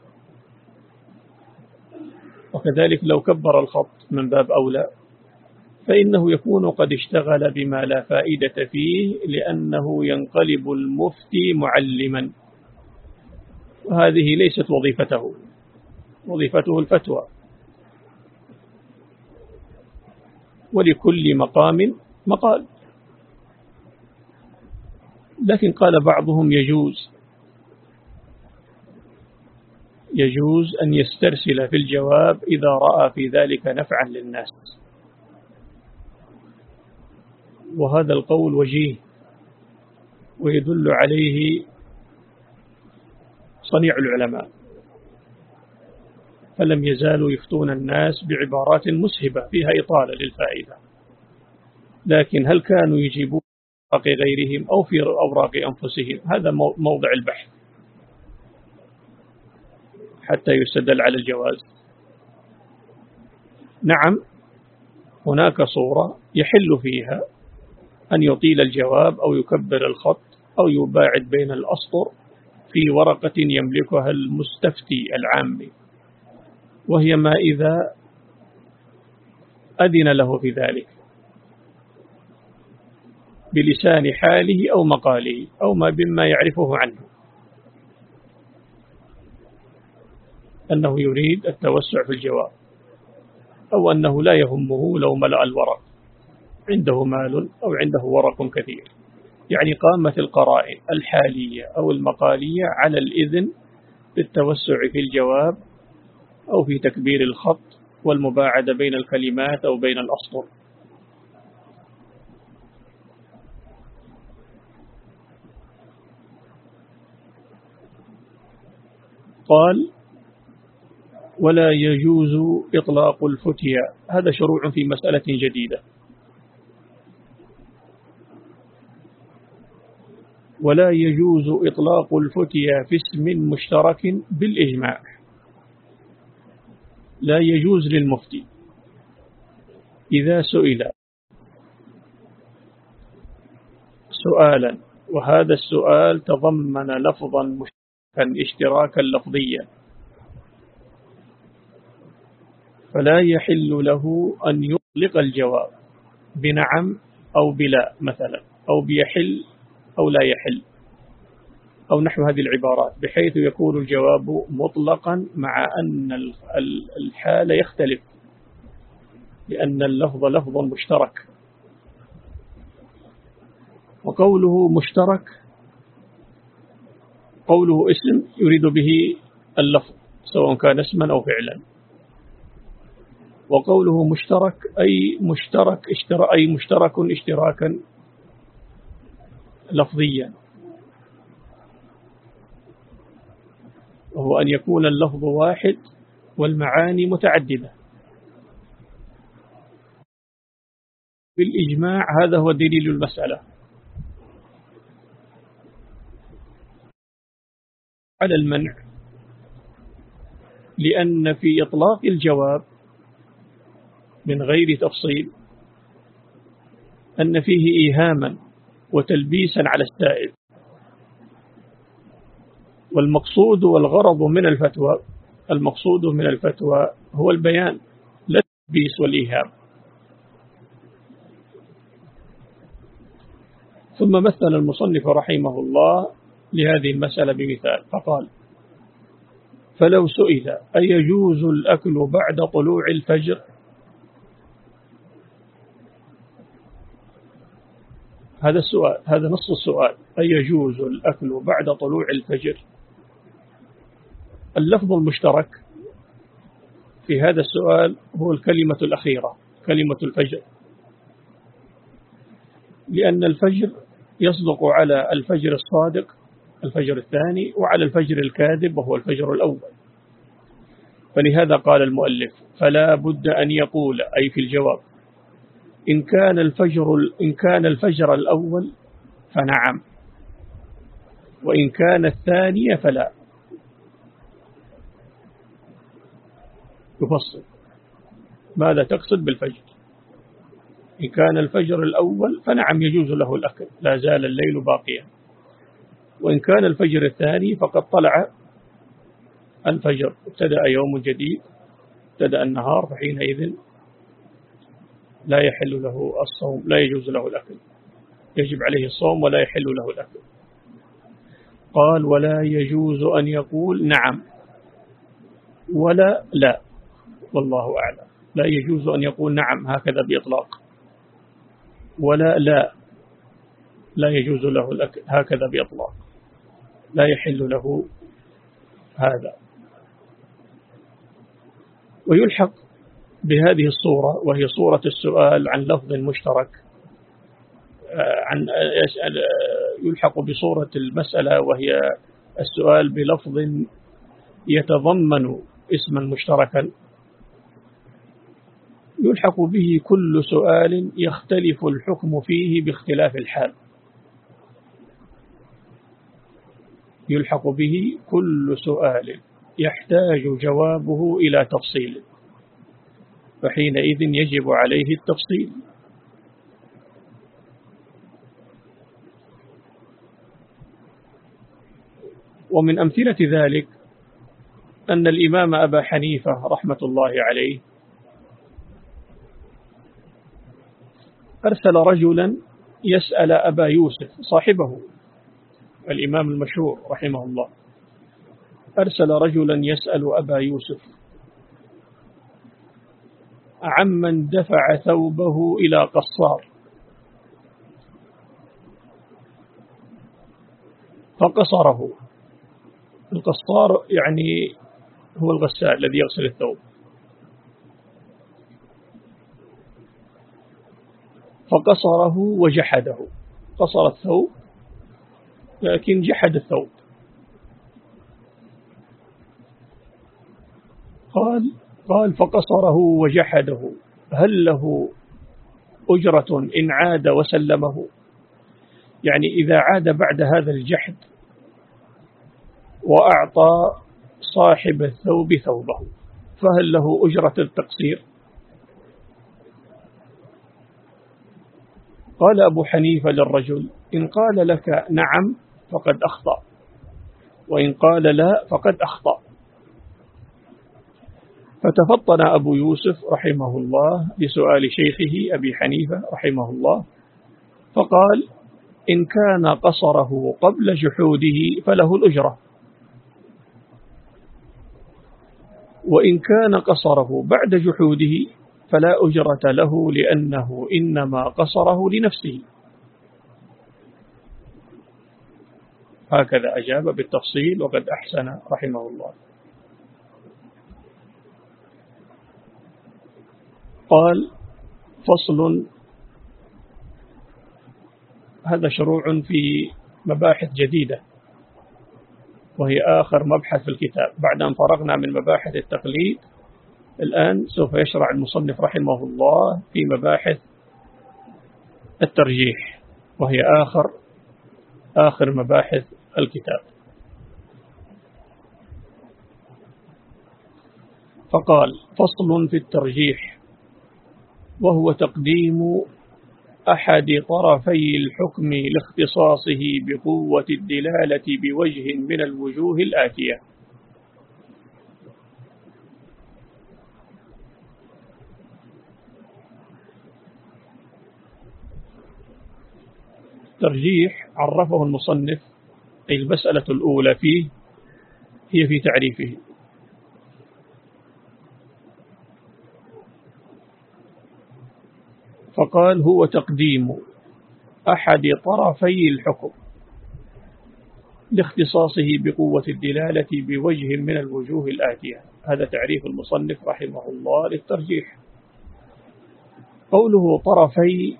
Speaker 1: وكذلك لو كبر الخط من باب أولى، فإنه يكون قد اشتغل بما لا فائدة فيه، لأنه ينقلب المفتي معلما، وهذه ليست وظيفته، وظيفته الفتوى. ولكل مقام مقال. لكن قال بعضهم يجوز يجوز أن يسترسل في الجواب إذا رأى في ذلك نفعا للناس، وهذا القول وجيه، ويدل عليه صنيع العلماء، فلم يزالوا يفتون الناس بعبارات مسهبة فيها إطالة للفائدة. لكن هل كانوا يجيبون في أوراق غيرهم أو في أوراق أنفسهم؟ هذا موضع البحث حتى يستدل على الجواز. نعم، هناك صورة يحل فيها أن يطيل الجواب أو يكبر الخط أو يباعد بين الأسطر في ورقة يملكها المستفتي العامي، وهي ما إذا أذن له في ذلك بلسان حاله أو مقاله أو ما بما يعرفه عنه، أنه يريد التوسع في الجواب، أو أنه لا يهمه لو ملأ الورق، عنده مال أو عنده ورق كثير، يعني قامت القرائن الحالية أو المقالية على الإذن بالتوسع في الجواب أو في تكبير الخط والمباعدة بين الكلمات أو بين الأسطر. قال ولا يجوز إطلاق الفتيا، هذا شروع في مسألة جديدة. ولا يجوز إطلاق الفتيا في اسم مشترك بالإجماع، لا يجوز للمفتي إذا سئل سؤالا وهذا السؤال تضمن لفظا مشتركا اشتراكا لفظيا، فلا يحل له أن يطلق الجواب بنعم أو بلا مثلا، أو بيحل أو لا يحل، أو نحو هذه العبارات، بحيث يكون الجواب مطلقا مع أن الحال يختلف، لأن اللفظ لفظ مشترك. وقوله مشترك قوله اسم يريد به اللفظ سواء كان اسما أو فعلا، وقوله مشترك أي مشترك اشترا أي مشترك اشتراكا لفظيا، وهو أن يكون اللفظ واحد والمعاني متعددة بالإجماع. هذا هو دليل المسألة على المنع، لأن في إطلاق الجواب من غير تفصيل أن فيه إيهاما وتلبيسا على السائل، والمقصود والغرض من الفتوى المقصود من الفتوى هو البيان لا التلبيس والإيهام. ثم مثل المصنف رحمه الله لهذه المسألة بمثال فقال فلو سئل أيجوز الأكل بعد طلوع الفجر، هذا السؤال، هذا نص السؤال، أيجوز الأكل بعد طلوع الفجر. اللفظ المشترك في هذا السؤال هو الكلمة الأخيرة، كلمة الفجر، لأن الفجر يصدق على الفجر الصادق الفجر الثاني وعلى الفجر الكاذب وهو الفجر الأول. فلهذا قال المؤلف فلا بد أن يقول أي في الجواب إن كان الفجر إن كان الفجر الأول فنعم، وإن كان الثاني فلا. يفصل ماذا تقصد بالفجر. إن كان الفجر الأول فنعم يجوز له الأكل، لا زال الليل باقيا. وإن كان الفجر الثاني فقد طلع الفجر، ابتدأ يوم جديد، ابتدأ النهار، فحينئذ لا يحل له الصوم، لا يجوز له الأكل، يجب عليه الصوم ولا يحل له الأكل. قال ولا يجوز أن يقول نعم ولا لا، والله أعلم. لا يجوز أن يقول نعم هكذا بإطلاق، ولا لا لا يجوز له الأكل هكذا بإطلاق، لا يحل له هذا. ويلحق بهذه الصورة وهي صورة السؤال عن لفظ مشترك، عن يسأل يلحق بصورة المسألة وهي السؤال بلفظ يتضمن اسما مشتركا، يلحق به كل سؤال يختلف الحكم فيه باختلاف الحال. يلحق به كل سؤال يحتاج جوابه إلى تفصيل، فحينئذ يجب عليه التفصيل. ومن أمثلة ذلك أن الإمام أبا حنيفة رحمة الله عليه أرسل رجلا يسأل أبا يوسف صاحبه الإمام المشهور رحمه الله، أرسل رجلا يسأل أبا يوسف عمن دفع ثوبه إلى قصار، فقصره. القصار يعني هو الغسال الذي يغسل الثوب. فقصره وجحده، قصر الثوب لكن جحد الثوب. قال قال فقصره وجحده، هل له أجرة إن عاد وسلمه؟ يعني إذا عاد بعد هذا الجحد وأعطى صاحب الثوب ثوبه فهل له أجرة التقصير؟ قال أبو حنيفة للرجل: إن قال لك نعم فقد أخطأ، وإن قال لا فقد أخطأ. فتفطن أبو يوسف رحمه الله لسؤال شيخه أبي حنيفة رحمه الله، فقال: إن كان قصره قبل جحوده فله الأجرة، وإن كان قصره بعد جحوده فلا أجرة له، لأنه إنما قصره لنفسه. هكذا أجاب بالتفصيل وقد أحسن رحمه الله. قال: فصل. هذا شروع في مباحث جديدة، وهي آخر مبحث في الكتاب بعد أن فرغنا من مباحث التقليد. الآن سوف يشرع المصنف رحمه الله في مباحث الترجيح، وهي آخر آخر مباحث الكتاب. فقال: فصل في الترجيح، وهو تقديم أحد طرفي الحكم لاختصاصه بقوة الدلالة بوجه من الوجوه الآتية. الترجيح عرفه المصنف، أي المسألة الأولى فيه هي في تعريفه. فقال: هو تقديم أحد طرفي الحكم لاختصاصه بقوة الدلالة بوجه من الوجوه الآتية. هذا تعريف المصنف رحمه الله للترجيح. قوله طرفي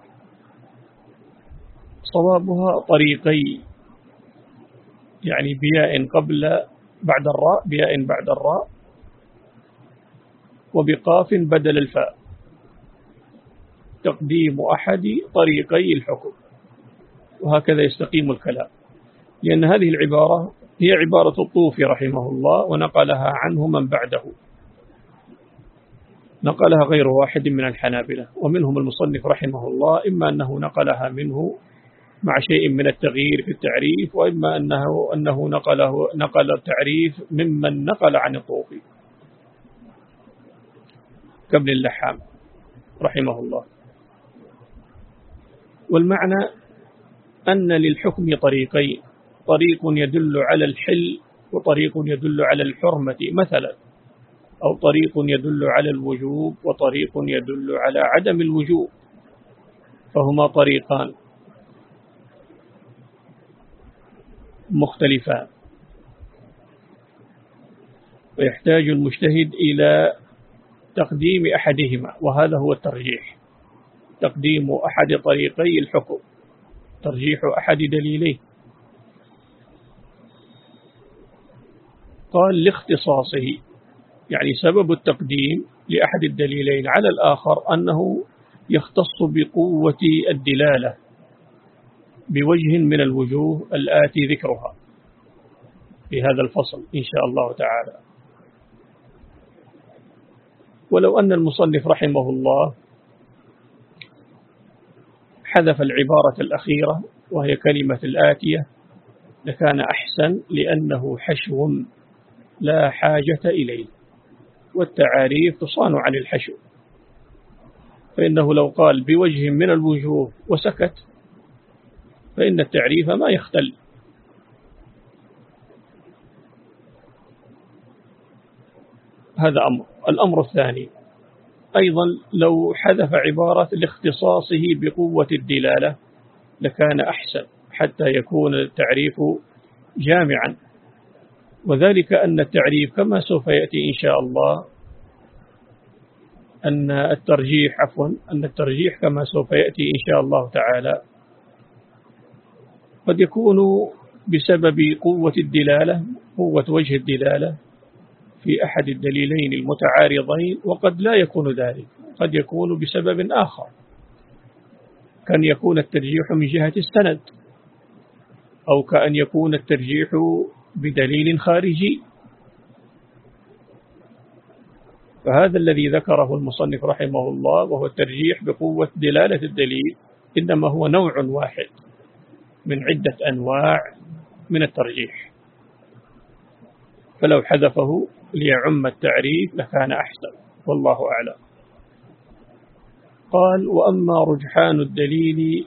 Speaker 1: صوابها طريقي، يعني بياء قبل بعد الراء، بياء بعد الراء، وبقاف بدل الفاء. تقديم أحد طريقي الحكم، وهكذا يستقيم الكلام، لأن هذه العبارة هي عبارة الطوفي رحمه الله، ونقلها عنه من بعده، نقلها غير واحد من الحنابلة، ومنهم المصنف رحمه الله، إما أنه نقلها منه مع شيء من التغيير في التعريف، وإما أنه, أنه نقله نقل التعريف ممن نقل عن الطوفي كابن اللحام رحمه الله. والمعنى أن للحكم طريقين: طريق يدل على الحل، وطريق يدل على الحرمة مثلا، أو طريق يدل على الوجوب، وطريق يدل على عدم الوجوب، فهما طريقان مختلفان، ويحتاج المجتهد إلى تقديم أحدهما، وهذا هو الترجيح، تقديم أحد طريقي الحكم، ترجيح أحد دليليه. قال: لاختصاصه، يعني سبب التقديم لأحد الدليلين على الآخر أنه يختص بقوة الدلالة بوجه من الوجوه الآتي ذكرها في هذا الفصل إن شاء الله تعالى. ولو أن المصنف رحمه الله حذف العبارة الأخيرة وهي كلمة الآتية لكان أحسن، لأنه حشو لا حاجة إليه، والتعاريف تصان عن الحشو، فإنه لو قال بوجه من الوجوه وسكت فإن التعريف ما يختل. هذا أمر. الأمر الثاني أيضا لو حذف عبارة لاختصاصه بقوة الدلالة لكان أحسن، حتى يكون التعريف جامعا، وذلك أن التعريف كما سوف يأتي إن شاء الله، أن الترجيح عفوا أن الترجيح كما سوف يأتي إن شاء الله تعالى قد يكون بسبب قوة الدلالة، قوة وجه الدلالة في أحد الدليلين المتعارضين، وقد لا يكون ذلك، قد يكون بسبب آخر، كان يكون الترجيح من جهة السند، أو كأن يكون الترجيح بدليل خارجي. فهذا الذي ذكره المصنف رحمه الله وهو الترجيح بقوة دلالة الدليل إنما هو نوع واحد من عدة أنواع من الترجيح، فلو حذفه ليعم التعريف لكان أحسن، والله أعلم. قال: وأما رجحان الدليل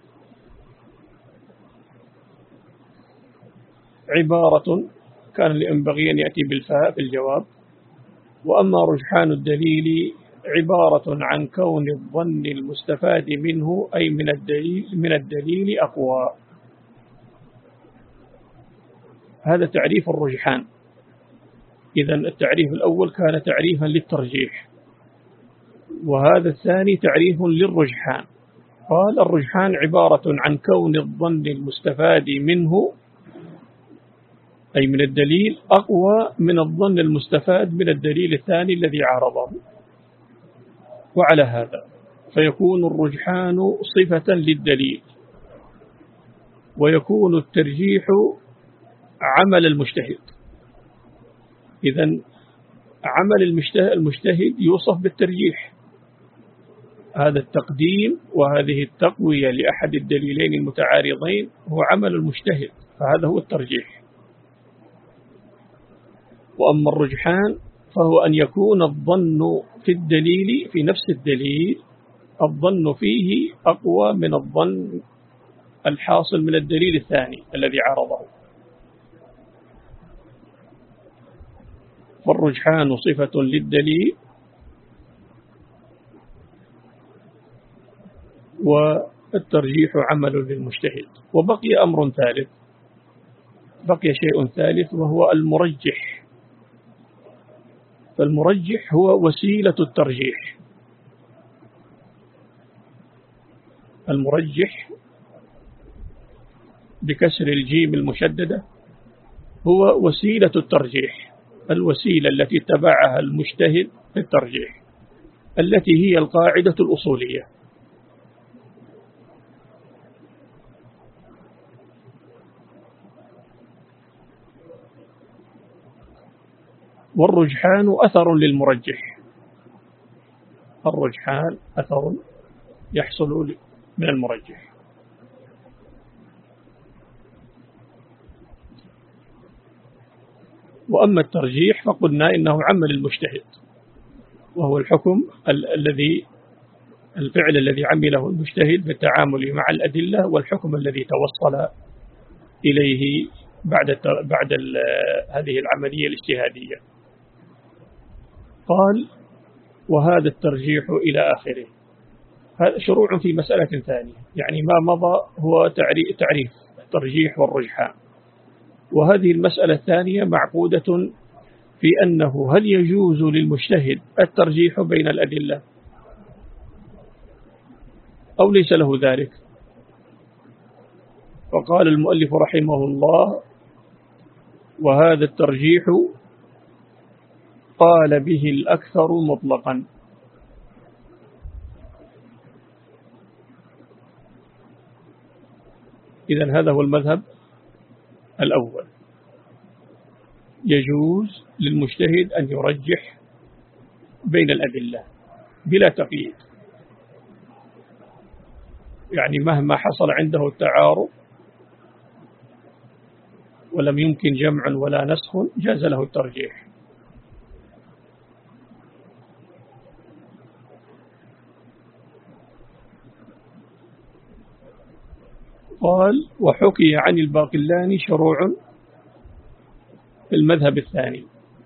Speaker 1: عبارة، كان ينبغي أن يأتي بالفاء في الجواب. وأما رجحان الدليل عبارة عن كون الظن المستفاد منه أي من الدليل من الدليل أقوى. هذا تعريف الرجحان. إذن التعريف الأول كان تعريفا للترجيح، وهذا الثاني تعريف للرجحان. قال: الرجحان عبارة عن كون الظن المستفاد منه أي من الدليل أقوى من الظن المستفاد من الدليل الثاني الذي عارضه. وعلى هذا فيكون الرجحان صفة للدليل، ويكون الترجيح عمل المجتهد. إذن عمل المجتهد يوصف بالترجيح، هذا التقديم وهذه التقوية لأحد الدليلين المتعارضين هو عمل المجتهد، فهذا هو الترجيح. وأما الرجحان فهو أن يكون الظن في الدليل في نفس الدليل الظن فيه أقوى من الظن الحاصل من الدليل الثاني الذي عارضه. فالرجحان صفة للدليل، والترجيح عمل للمجتهد. وبقي أمر ثالث، بقي شيء ثالث وهو المرجح. فالمرجح هو وسيلة الترجيح. المرجح بكسر الجيم المشددة هو وسيلة الترجيح، الوسيلة التي اتبعها المجتهد في الترجيح، التي هي القاعدة الأصولية. والرجحان أثر للمرجح، الرجحان أثر يحصل من المرجح. وأما الترجيح فقلنا إنه عمل المجتهد، وهو الحكم ال الذي الفعل الذي عمله المجتهد في التعامل مع الأدلة، والحكم الذي توصل إليه بعد بعد هذه العملية الاجتهادية. قال: وهذا الترجيح إلى آخره. هذا شروع في مسألة ثانية، يعني ما مضى هو تعريف الترجيح والرجحان، وهذه المسألة الثانية معقودة في أنه هل يجوز للمجتهد الترجيح بين الأدلة أو ليس له ذلك. فقال المؤلف رحمه الله: وهذا الترجيح قال به الأكثر مطلقا. إذن هذا هو المذهب الأول، يجوز للمجتهد أن يرجح بين الأدلة بلا تقييد، يعني مهما حصل عنده التعارض ولم يمكن جمع ولا نسخ جاز له الترجيح. قال: وحكي عن الباقلاني شروع في المذهب الثاني.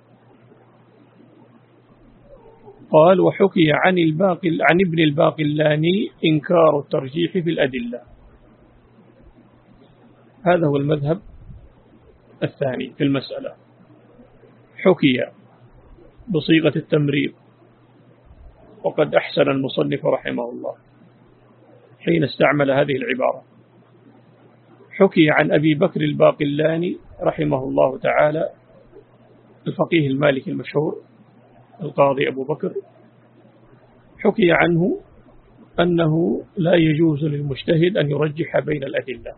Speaker 1: قال: وحكي عن الباقل عن ابن الباقلاني إنكار الترجيح في الأدلة. هذا هو المذهب الثاني في المسألة حكي بصيغة التمريض، وقد أحسن المصنف رحمه الله حين استعمل هذه العبارة. حكي عن أبي بكر الباقلاني رحمه الله تعالى الفقيه المالكي المشهور القاضي أبو بكر، حكي عنه أنه لا يجوز للمجتهد أن يرجح بين الأدلة.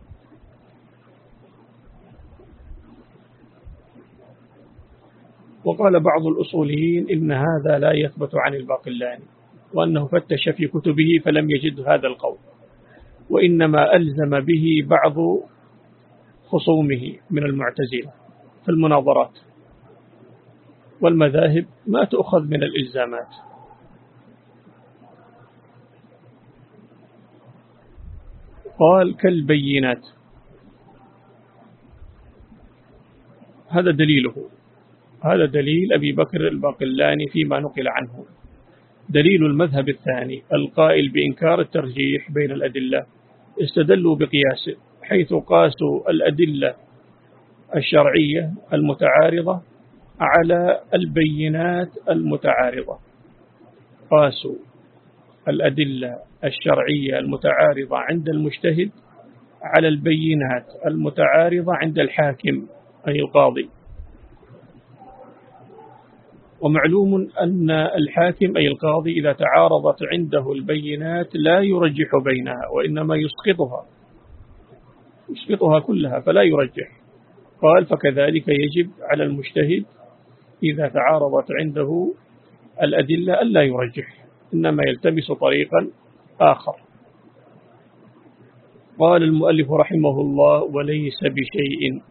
Speaker 1: وقال بعض الأصوليين إن هذا لا يثبت عن الباقلاني، وأنه فتش في كتبه فلم يجد هذا القول، وإنما ألزم به بعض خصومه من المعتزلة في المناظرات، والمذاهب ما تؤخذ من الإلزامات. قال كالبينات، هذا دليله، هذا دليل أبي بكر الباقلاني فيما نقل عنه. دليل المذهب الثاني القائل بإنكار الترجيح بين الأدلة استدلوا بقياس، حيث قاسوا الأدلة الشرعية المتعارضة على البينات المتعارضة. قاسوا الأدلة الشرعية المتعارضة عند المجتهد على البينات المتعارضة عند الحاكم أي القاضي. ومعلوم أن الحاكم أي القاضي إذا تعارضت عنده البينات لا يرجح بينها، وإنما يسقطها يسقطها كلها فلا يرجح. قال فكذلك يجب على المجتهد إذا تعارضت عنده الأدلة ألا يرجح، إنما يلتمس طريقا آخر. قال المؤلف رحمه الله وليس بشيء.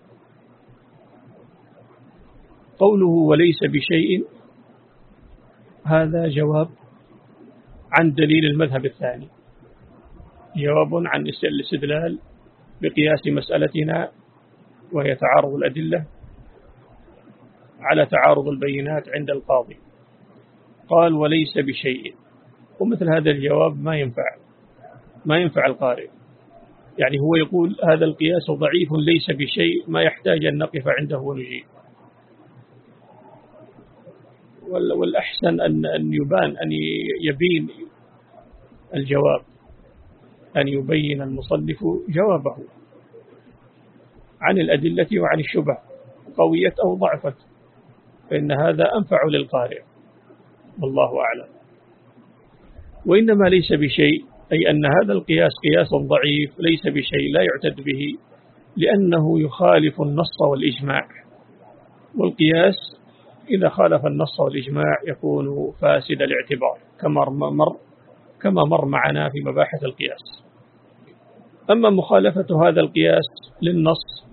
Speaker 1: قوله وليس بشيء هذا جواب عن دليل المذهب الثاني، جواب عن الاستدلال بقياس مسألتنا وهي تعارض الأدلة على تعارض البينات عند القاضي. قال وليس بشيء، ومثل هذا الجواب ما ينفع ما ينفع القارئ، يعني هو يقول هذا القياس ضعيف ليس بشيء، ما يحتاج أن نقف عنده ونجيب. والأحسن أن أن يبان أن يبين الجواب، أن يبين المصنف جوابه عن الأدلة وعن الشبه قوية أو ضعفت، فإن هذا أنفع للقارئ والله أعلم. وإنما ليس بشيء أي أن هذا القياس قياس ضعيف ليس بشيء لا يعتد به، لأنه يخالف النص والإجماع، والقياس إذا خالف النص والإجماع يكون فاسد الاعتبار كما مر كما مر معنا في مباحث القياس. أما مخالفة هذا القياس للنص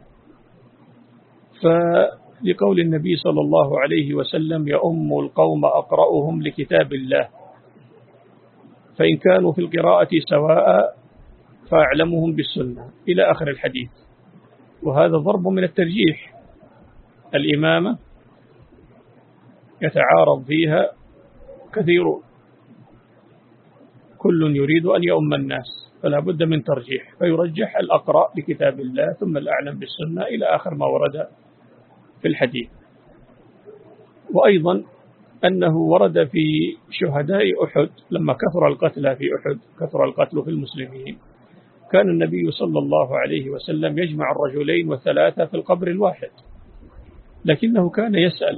Speaker 1: فلقول النبي صلى الله عليه وسلم يؤم القوم أقرأهم لكتاب الله، فإن كانوا في القراءة سواء فأعلمهم بالسنة إلى آخر الحديث. وهذا ضرب من الترجيح، الإمامة يتعارض فيها كثير، كل يريد أن يؤم الناس، فلا بد من ترجيح، فيرجح الأقرأ لكتاب الله ثم الأعلم بالسنة إلى آخر ما ورد في الحديث. وأيضا أنه ورد في شهداء أحد لما كثر القتل في أحد، كثر القتل في المسلمين، كان النبي صلى الله عليه وسلم يجمع الرجلين والثلاثة في القبر الواحد، لكنه كان يسأل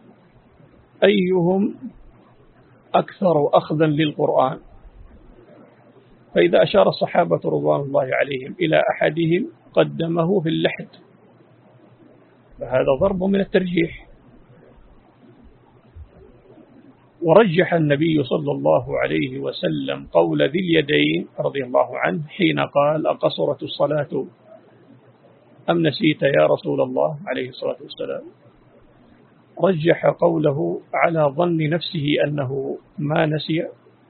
Speaker 1: أيهم أكثر أخذا للقرآن، فإذا أشار الصحابة رضوان الله عليهم إلى أحدهم قدمه في اللحد، فهذا ضرب من الترجيح. ورجح النبي صلى الله عليه وسلم قول ذي اليدين رضي الله عنه حين قال أقصرت الصلاة أم نسيت يا رسول الله عليه الصلاة والسلام، رجح قوله على ظن نفسه أنه ما نسي،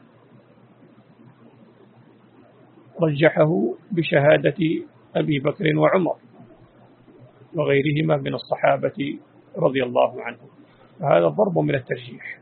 Speaker 1: رجحه بشهادة أبي بكر وعمر وغيرهما من الصحابة رضي الله عنهم، فهذا ضرب من الترجيح.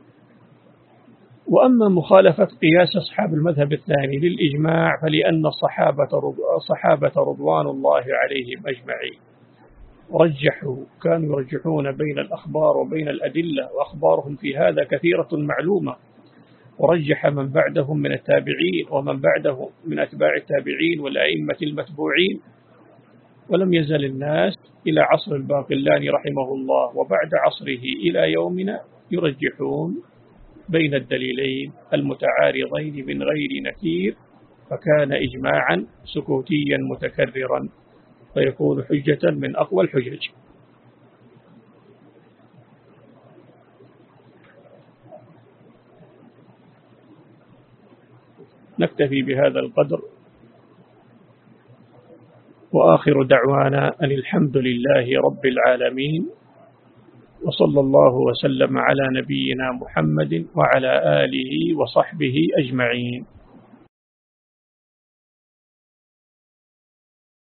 Speaker 1: وأما مخالفة قياس أصحاب المذهب الثاني للإجماع فلأن الصحابة الصحابة رضوان الله عليهم أجمعين رجحوا، كانوا يرجحون بين الأخبار وبين الأدلة، وأخبارهم في هذا كثيرة معلومة. ورجح من بعدهم من التابعين ومن بعدهم من أتباع التابعين والأئمة المتبوعين، ولم يزل الناس إلى عصر الباقلاني رحمه الله وبعد عصره إلى يومنا يرجحون بين الدليلين المتعارضين من غير نكير، فكان إجماعا سكوتيا متكررا، فيكون حجة من أقوى الحجج. نكتفي بهذا القدر، وآخر دعوانا أن الحمد لله رب العالمين، وصلى الله وسلم على نبينا محمد وعلى آله وصحبه أجمعين.